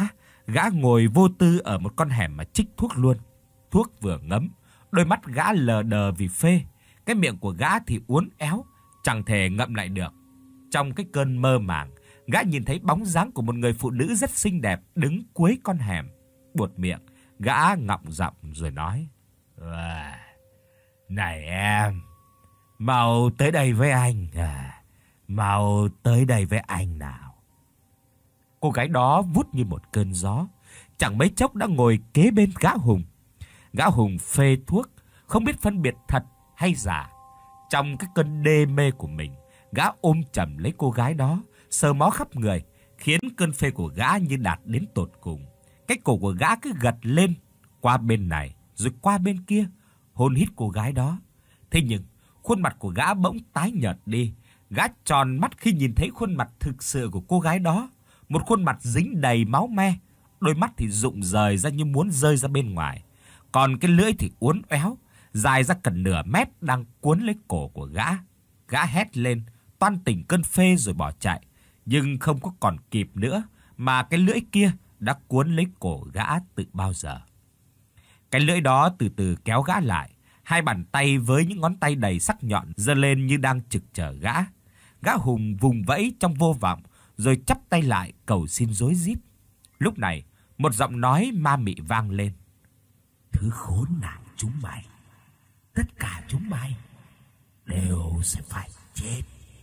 gã ngồi vô tư ở một con hẻm mà chích thuốc luôn. Thuốc vừa ngấm, đôi mắt gã lờ đờ vì phê, cái miệng của gã thì uốn éo, chẳng thể ngậm lại được. Trong cái cơn mơ màng, gã nhìn thấy bóng dáng của một người phụ nữ rất xinh đẹp đứng cuối con hẻm. Buột miệng, gã ngọng giọng rồi nói: à, "Này em, mau tới đây với anh, à, mau tới đây với anh nào." Cô gái đó vút như một cơn gió, chẳng mấy chốc đã ngồi kế bên gã Hùng. Gã Hùng phê thuốc, không biết phân biệt thật hay giả. Trong cái cơn đê mê của mình, gã ôm chầm lấy cô gái đó, sờ mó khắp người, khiến cơn phê của gã như đạt đến tột cùng. Cái cổ của gã cứ gật lên, qua bên này, rồi qua bên kia, hôn hít cô gái đó. Thế nhưng, khuôn mặt của gã bỗng tái nhợt đi. Gã tròn mắt khi nhìn thấy khuôn mặt thực sự của cô gái đó. Một khuôn mặt dính đầy máu me, đôi mắt thì rụng rời ra như muốn rơi ra bên ngoài. Còn cái lưỡi thì uốn éo, dài ra gần nửa mét đang cuốn lấy cổ của gã. Gã hét lên, toan tỉnh cơn phê rồi bỏ chạy. Nhưng không có còn kịp nữa, mà cái lưỡi kia đã cuốn lấy cổ gã từ bao giờ. Cái lưỡi đó từ từ kéo gã lại, hai bàn tay với những ngón tay đầy sắc nhọn giơ lên như đang trực chờ gã. Gã Hùng vùng vẫy trong vô vọng, rồi chắp tay lại cầu xin rối rít. Lúc này, một giọng nói ma mị vang lên: "Thứ khốn nạn chúng mày, tất cả chúng mày đều sẽ phải chết."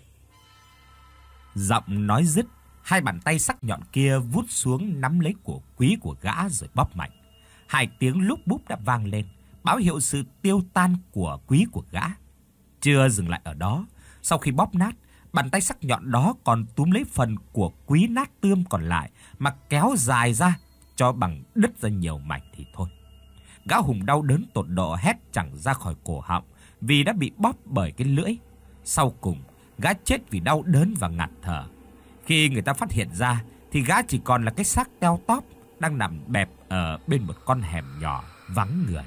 Giọng nói dứt, hai bàn tay sắc nhọn kia vút xuống nắm lấy cổ quý của gã rồi bóp mạnh. Hai tiếng lúp búp đã vang lên, báo hiệu sự tiêu tan của quý của gã. Chưa dừng lại ở đó, sau khi bóp nát, bàn tay sắc nhọn đó còn túm lấy phần của quý nát tươm còn lại mà kéo dài ra cho bằng đứt ra nhiều mảnh thì thôi. Gã Hùng đau đớn tột độ hét chẳng ra khỏi cổ họng vì đã bị bóp bởi cái lưỡi. Sau cùng, gã chết vì đau đớn và ngạt thở. Khi người ta phát hiện ra thì gã chỉ còn là cái xác teo tóp đang nằm bẹp ở bên một con hẻm nhỏ vắng người.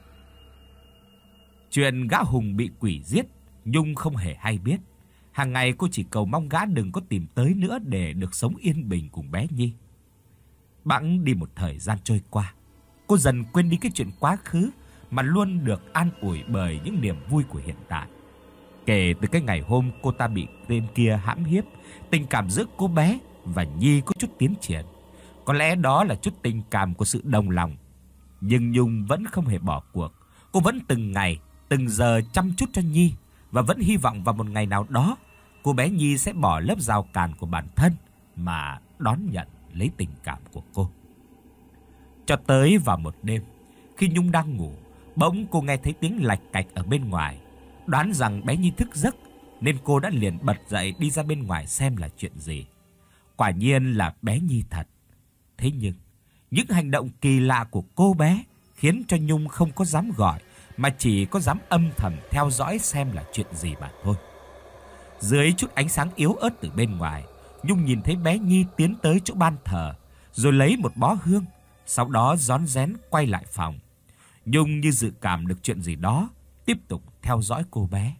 Chuyện gã Hùng bị quỷ giết, Nhung không hề hay biết. Hàng ngày cô chỉ cầu mong gã đừng có tìm tới nữa để được sống yên bình cùng bé Nhi. Bẵng đi một thời gian trôi qua, cô dần quên đi cái chuyện quá khứ mà luôn được an ủi bởi những niềm vui của hiện tại. Kể từ cái ngày hôm cô ta bị tên kia hãm hiếp, tình cảm giữa cô bé và Nhi có chút tiến triển. Có lẽ đó là chút tình cảm của sự đồng lòng. Nhưng Nhung vẫn không hề bỏ cuộc. Cô vẫn từng ngày, từng giờ chăm chút cho Nhi và vẫn hy vọng vào một ngày nào đó cô bé Nhi sẽ bỏ lớp rào cản của bản thân mà đón nhận lấy tình cảm của cô. Cho tới vào một đêm, khi Nhung đang ngủ, bỗng cô nghe thấy tiếng lạch cạch ở bên ngoài. Đoán rằng bé Nhi thức giấc nên cô đã liền bật dậy đi ra bên ngoài xem là chuyện gì. Quả nhiên là bé Nhi thật. Thế nhưng, những hành động kỳ lạ của cô bé khiến cho Nhung không có dám gọi, mà chỉ có dám âm thầm theo dõi xem là chuyện gì mà thôi. Dưới chút ánh sáng yếu ớt từ bên ngoài, Nhung nhìn thấy bé Nhi tiến tới chỗ ban thờ, rồi lấy một bó hương, sau đó rón rén quay lại phòng. Nhung như dự cảm được chuyện gì đó, tiếp tục theo dõi cô bé.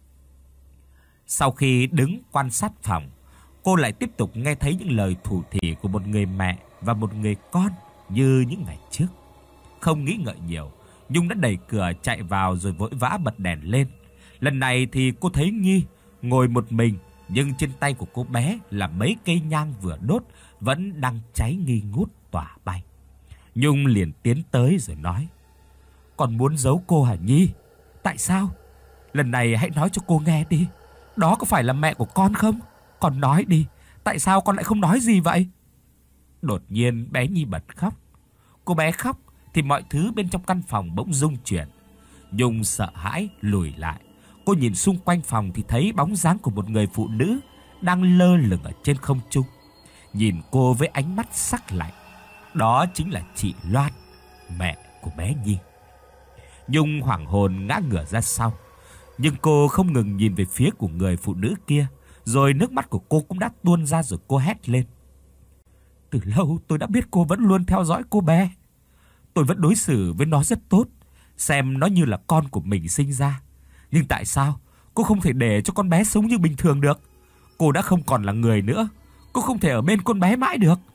Sau khi đứng quan sát phòng, cô lại tiếp tục nghe thấy những lời thủ thỉ của một người mẹ và một người con như những ngày trước. Không nghĩ ngợi nhiều, Nhung đã đẩy cửa chạy vào rồi vội vã bật đèn lên. Lần này thì cô thấy Nhi ngồi một mình, nhưng trên tay của cô bé là mấy cây nhang vừa đốt vẫn đang cháy nghi ngút tỏa bay. Nhung liền tiến tới rồi nói: "Con muốn giấu cô hả Nhi? Tại sao? Lần này hãy nói cho cô nghe đi. Đó có phải là mẹ của con không? Con nói đi, tại sao con lại không nói gì vậy?" Đột nhiên bé Nhi bật khóc. Cô bé khóc thì mọi thứ bên trong căn phòng bỗng rung chuyển. Nhung sợ hãi lùi lại. Cô nhìn xung quanh phòng thì thấy bóng dáng của một người phụ nữ đang lơ lửng ở trên không trung, nhìn cô với ánh mắt sắc lạnh. Đó chính là chị Loan, mẹ của bé Nhi. Nhung hoảng hồn ngã ngửa ra sau, nhưng cô không ngừng nhìn về phía của người phụ nữ kia, rồi nước mắt của cô cũng đã tuôn ra rồi cô hét lên: "Từ lâu tôi đã biết cô vẫn luôn theo dõi cô bé. Tôi vẫn đối xử với nó rất tốt, xem nó như là con của mình sinh ra. Nhưng tại sao cô không thể để cho con bé sống như bình thường được? Cô đã không còn là người nữa, cô không thể ở bên con bé mãi được.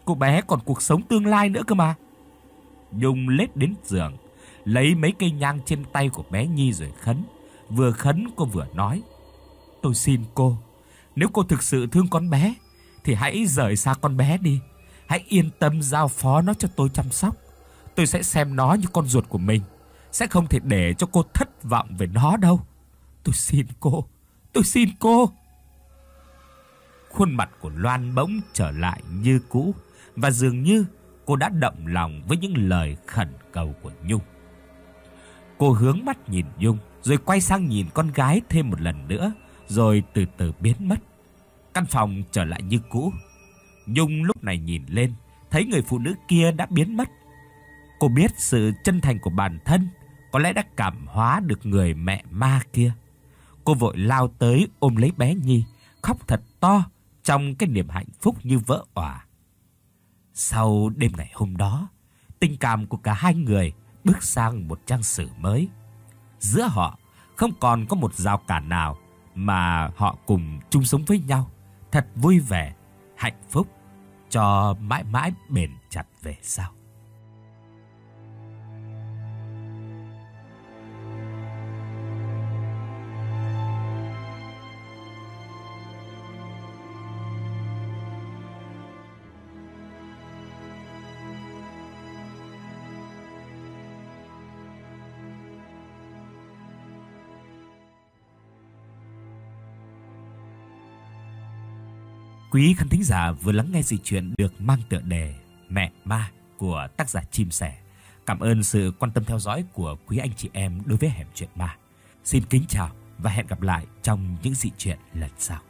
cô bé còn cuộc sống tương lai nữa cơ mà. Nhung lết đến giường, lấy mấy cây nhang trên tay của bé Nhi rồi khấn. Vừa khấn cô vừa nói: tôi xin cô, nếu cô thực sự thương con bé thì hãy rời xa con bé đi. Hãy yên tâm giao phó nó cho tôi chăm sóc. Tôi sẽ xem nó như con ruột của mình, sẽ không thể để cho cô thất vọng về nó đâu. Tôi xin cô, tôi xin cô. Khuôn mặt của Loan bỗng trở lại như cũ, và dường như cô đã động lòng với những lời khẩn cầu của Nhung. Cô hướng mắt nhìn Nhung, rồi quay sang nhìn con gái thêm một lần nữa, rồi từ từ biến mất. Căn phòng trở lại như cũ. Nhung lúc này nhìn lên, thấy người phụ nữ kia đã biến mất. Cô biết sự chân thành của bản thân có lẽ đã cảm hóa được người mẹ ma kia. Cô vội lao tới ôm lấy bé Nhi, khóc thật to trong cái niềm hạnh phúc như vỡ òa. Sau đêm ngày hôm đó, tình cảm của cả hai người bước sang một trang sử mới. Giữa họ không còn có một rào cản nào, mà họ cùng chung sống với nhau thật vui vẻ, hạnh phúc cho mãi mãi bền chặt về sau. Quý khán thính giả vừa lắng nghe dị truyện được mang tựa đề Mẹ Ma của tác giả Chim Sẻ. Cảm ơn sự quan tâm theo dõi của quý anh chị em đối với Hẻm Chuyện Ma. Xin kính chào và hẹn gặp lại trong những dị truyện lần sau.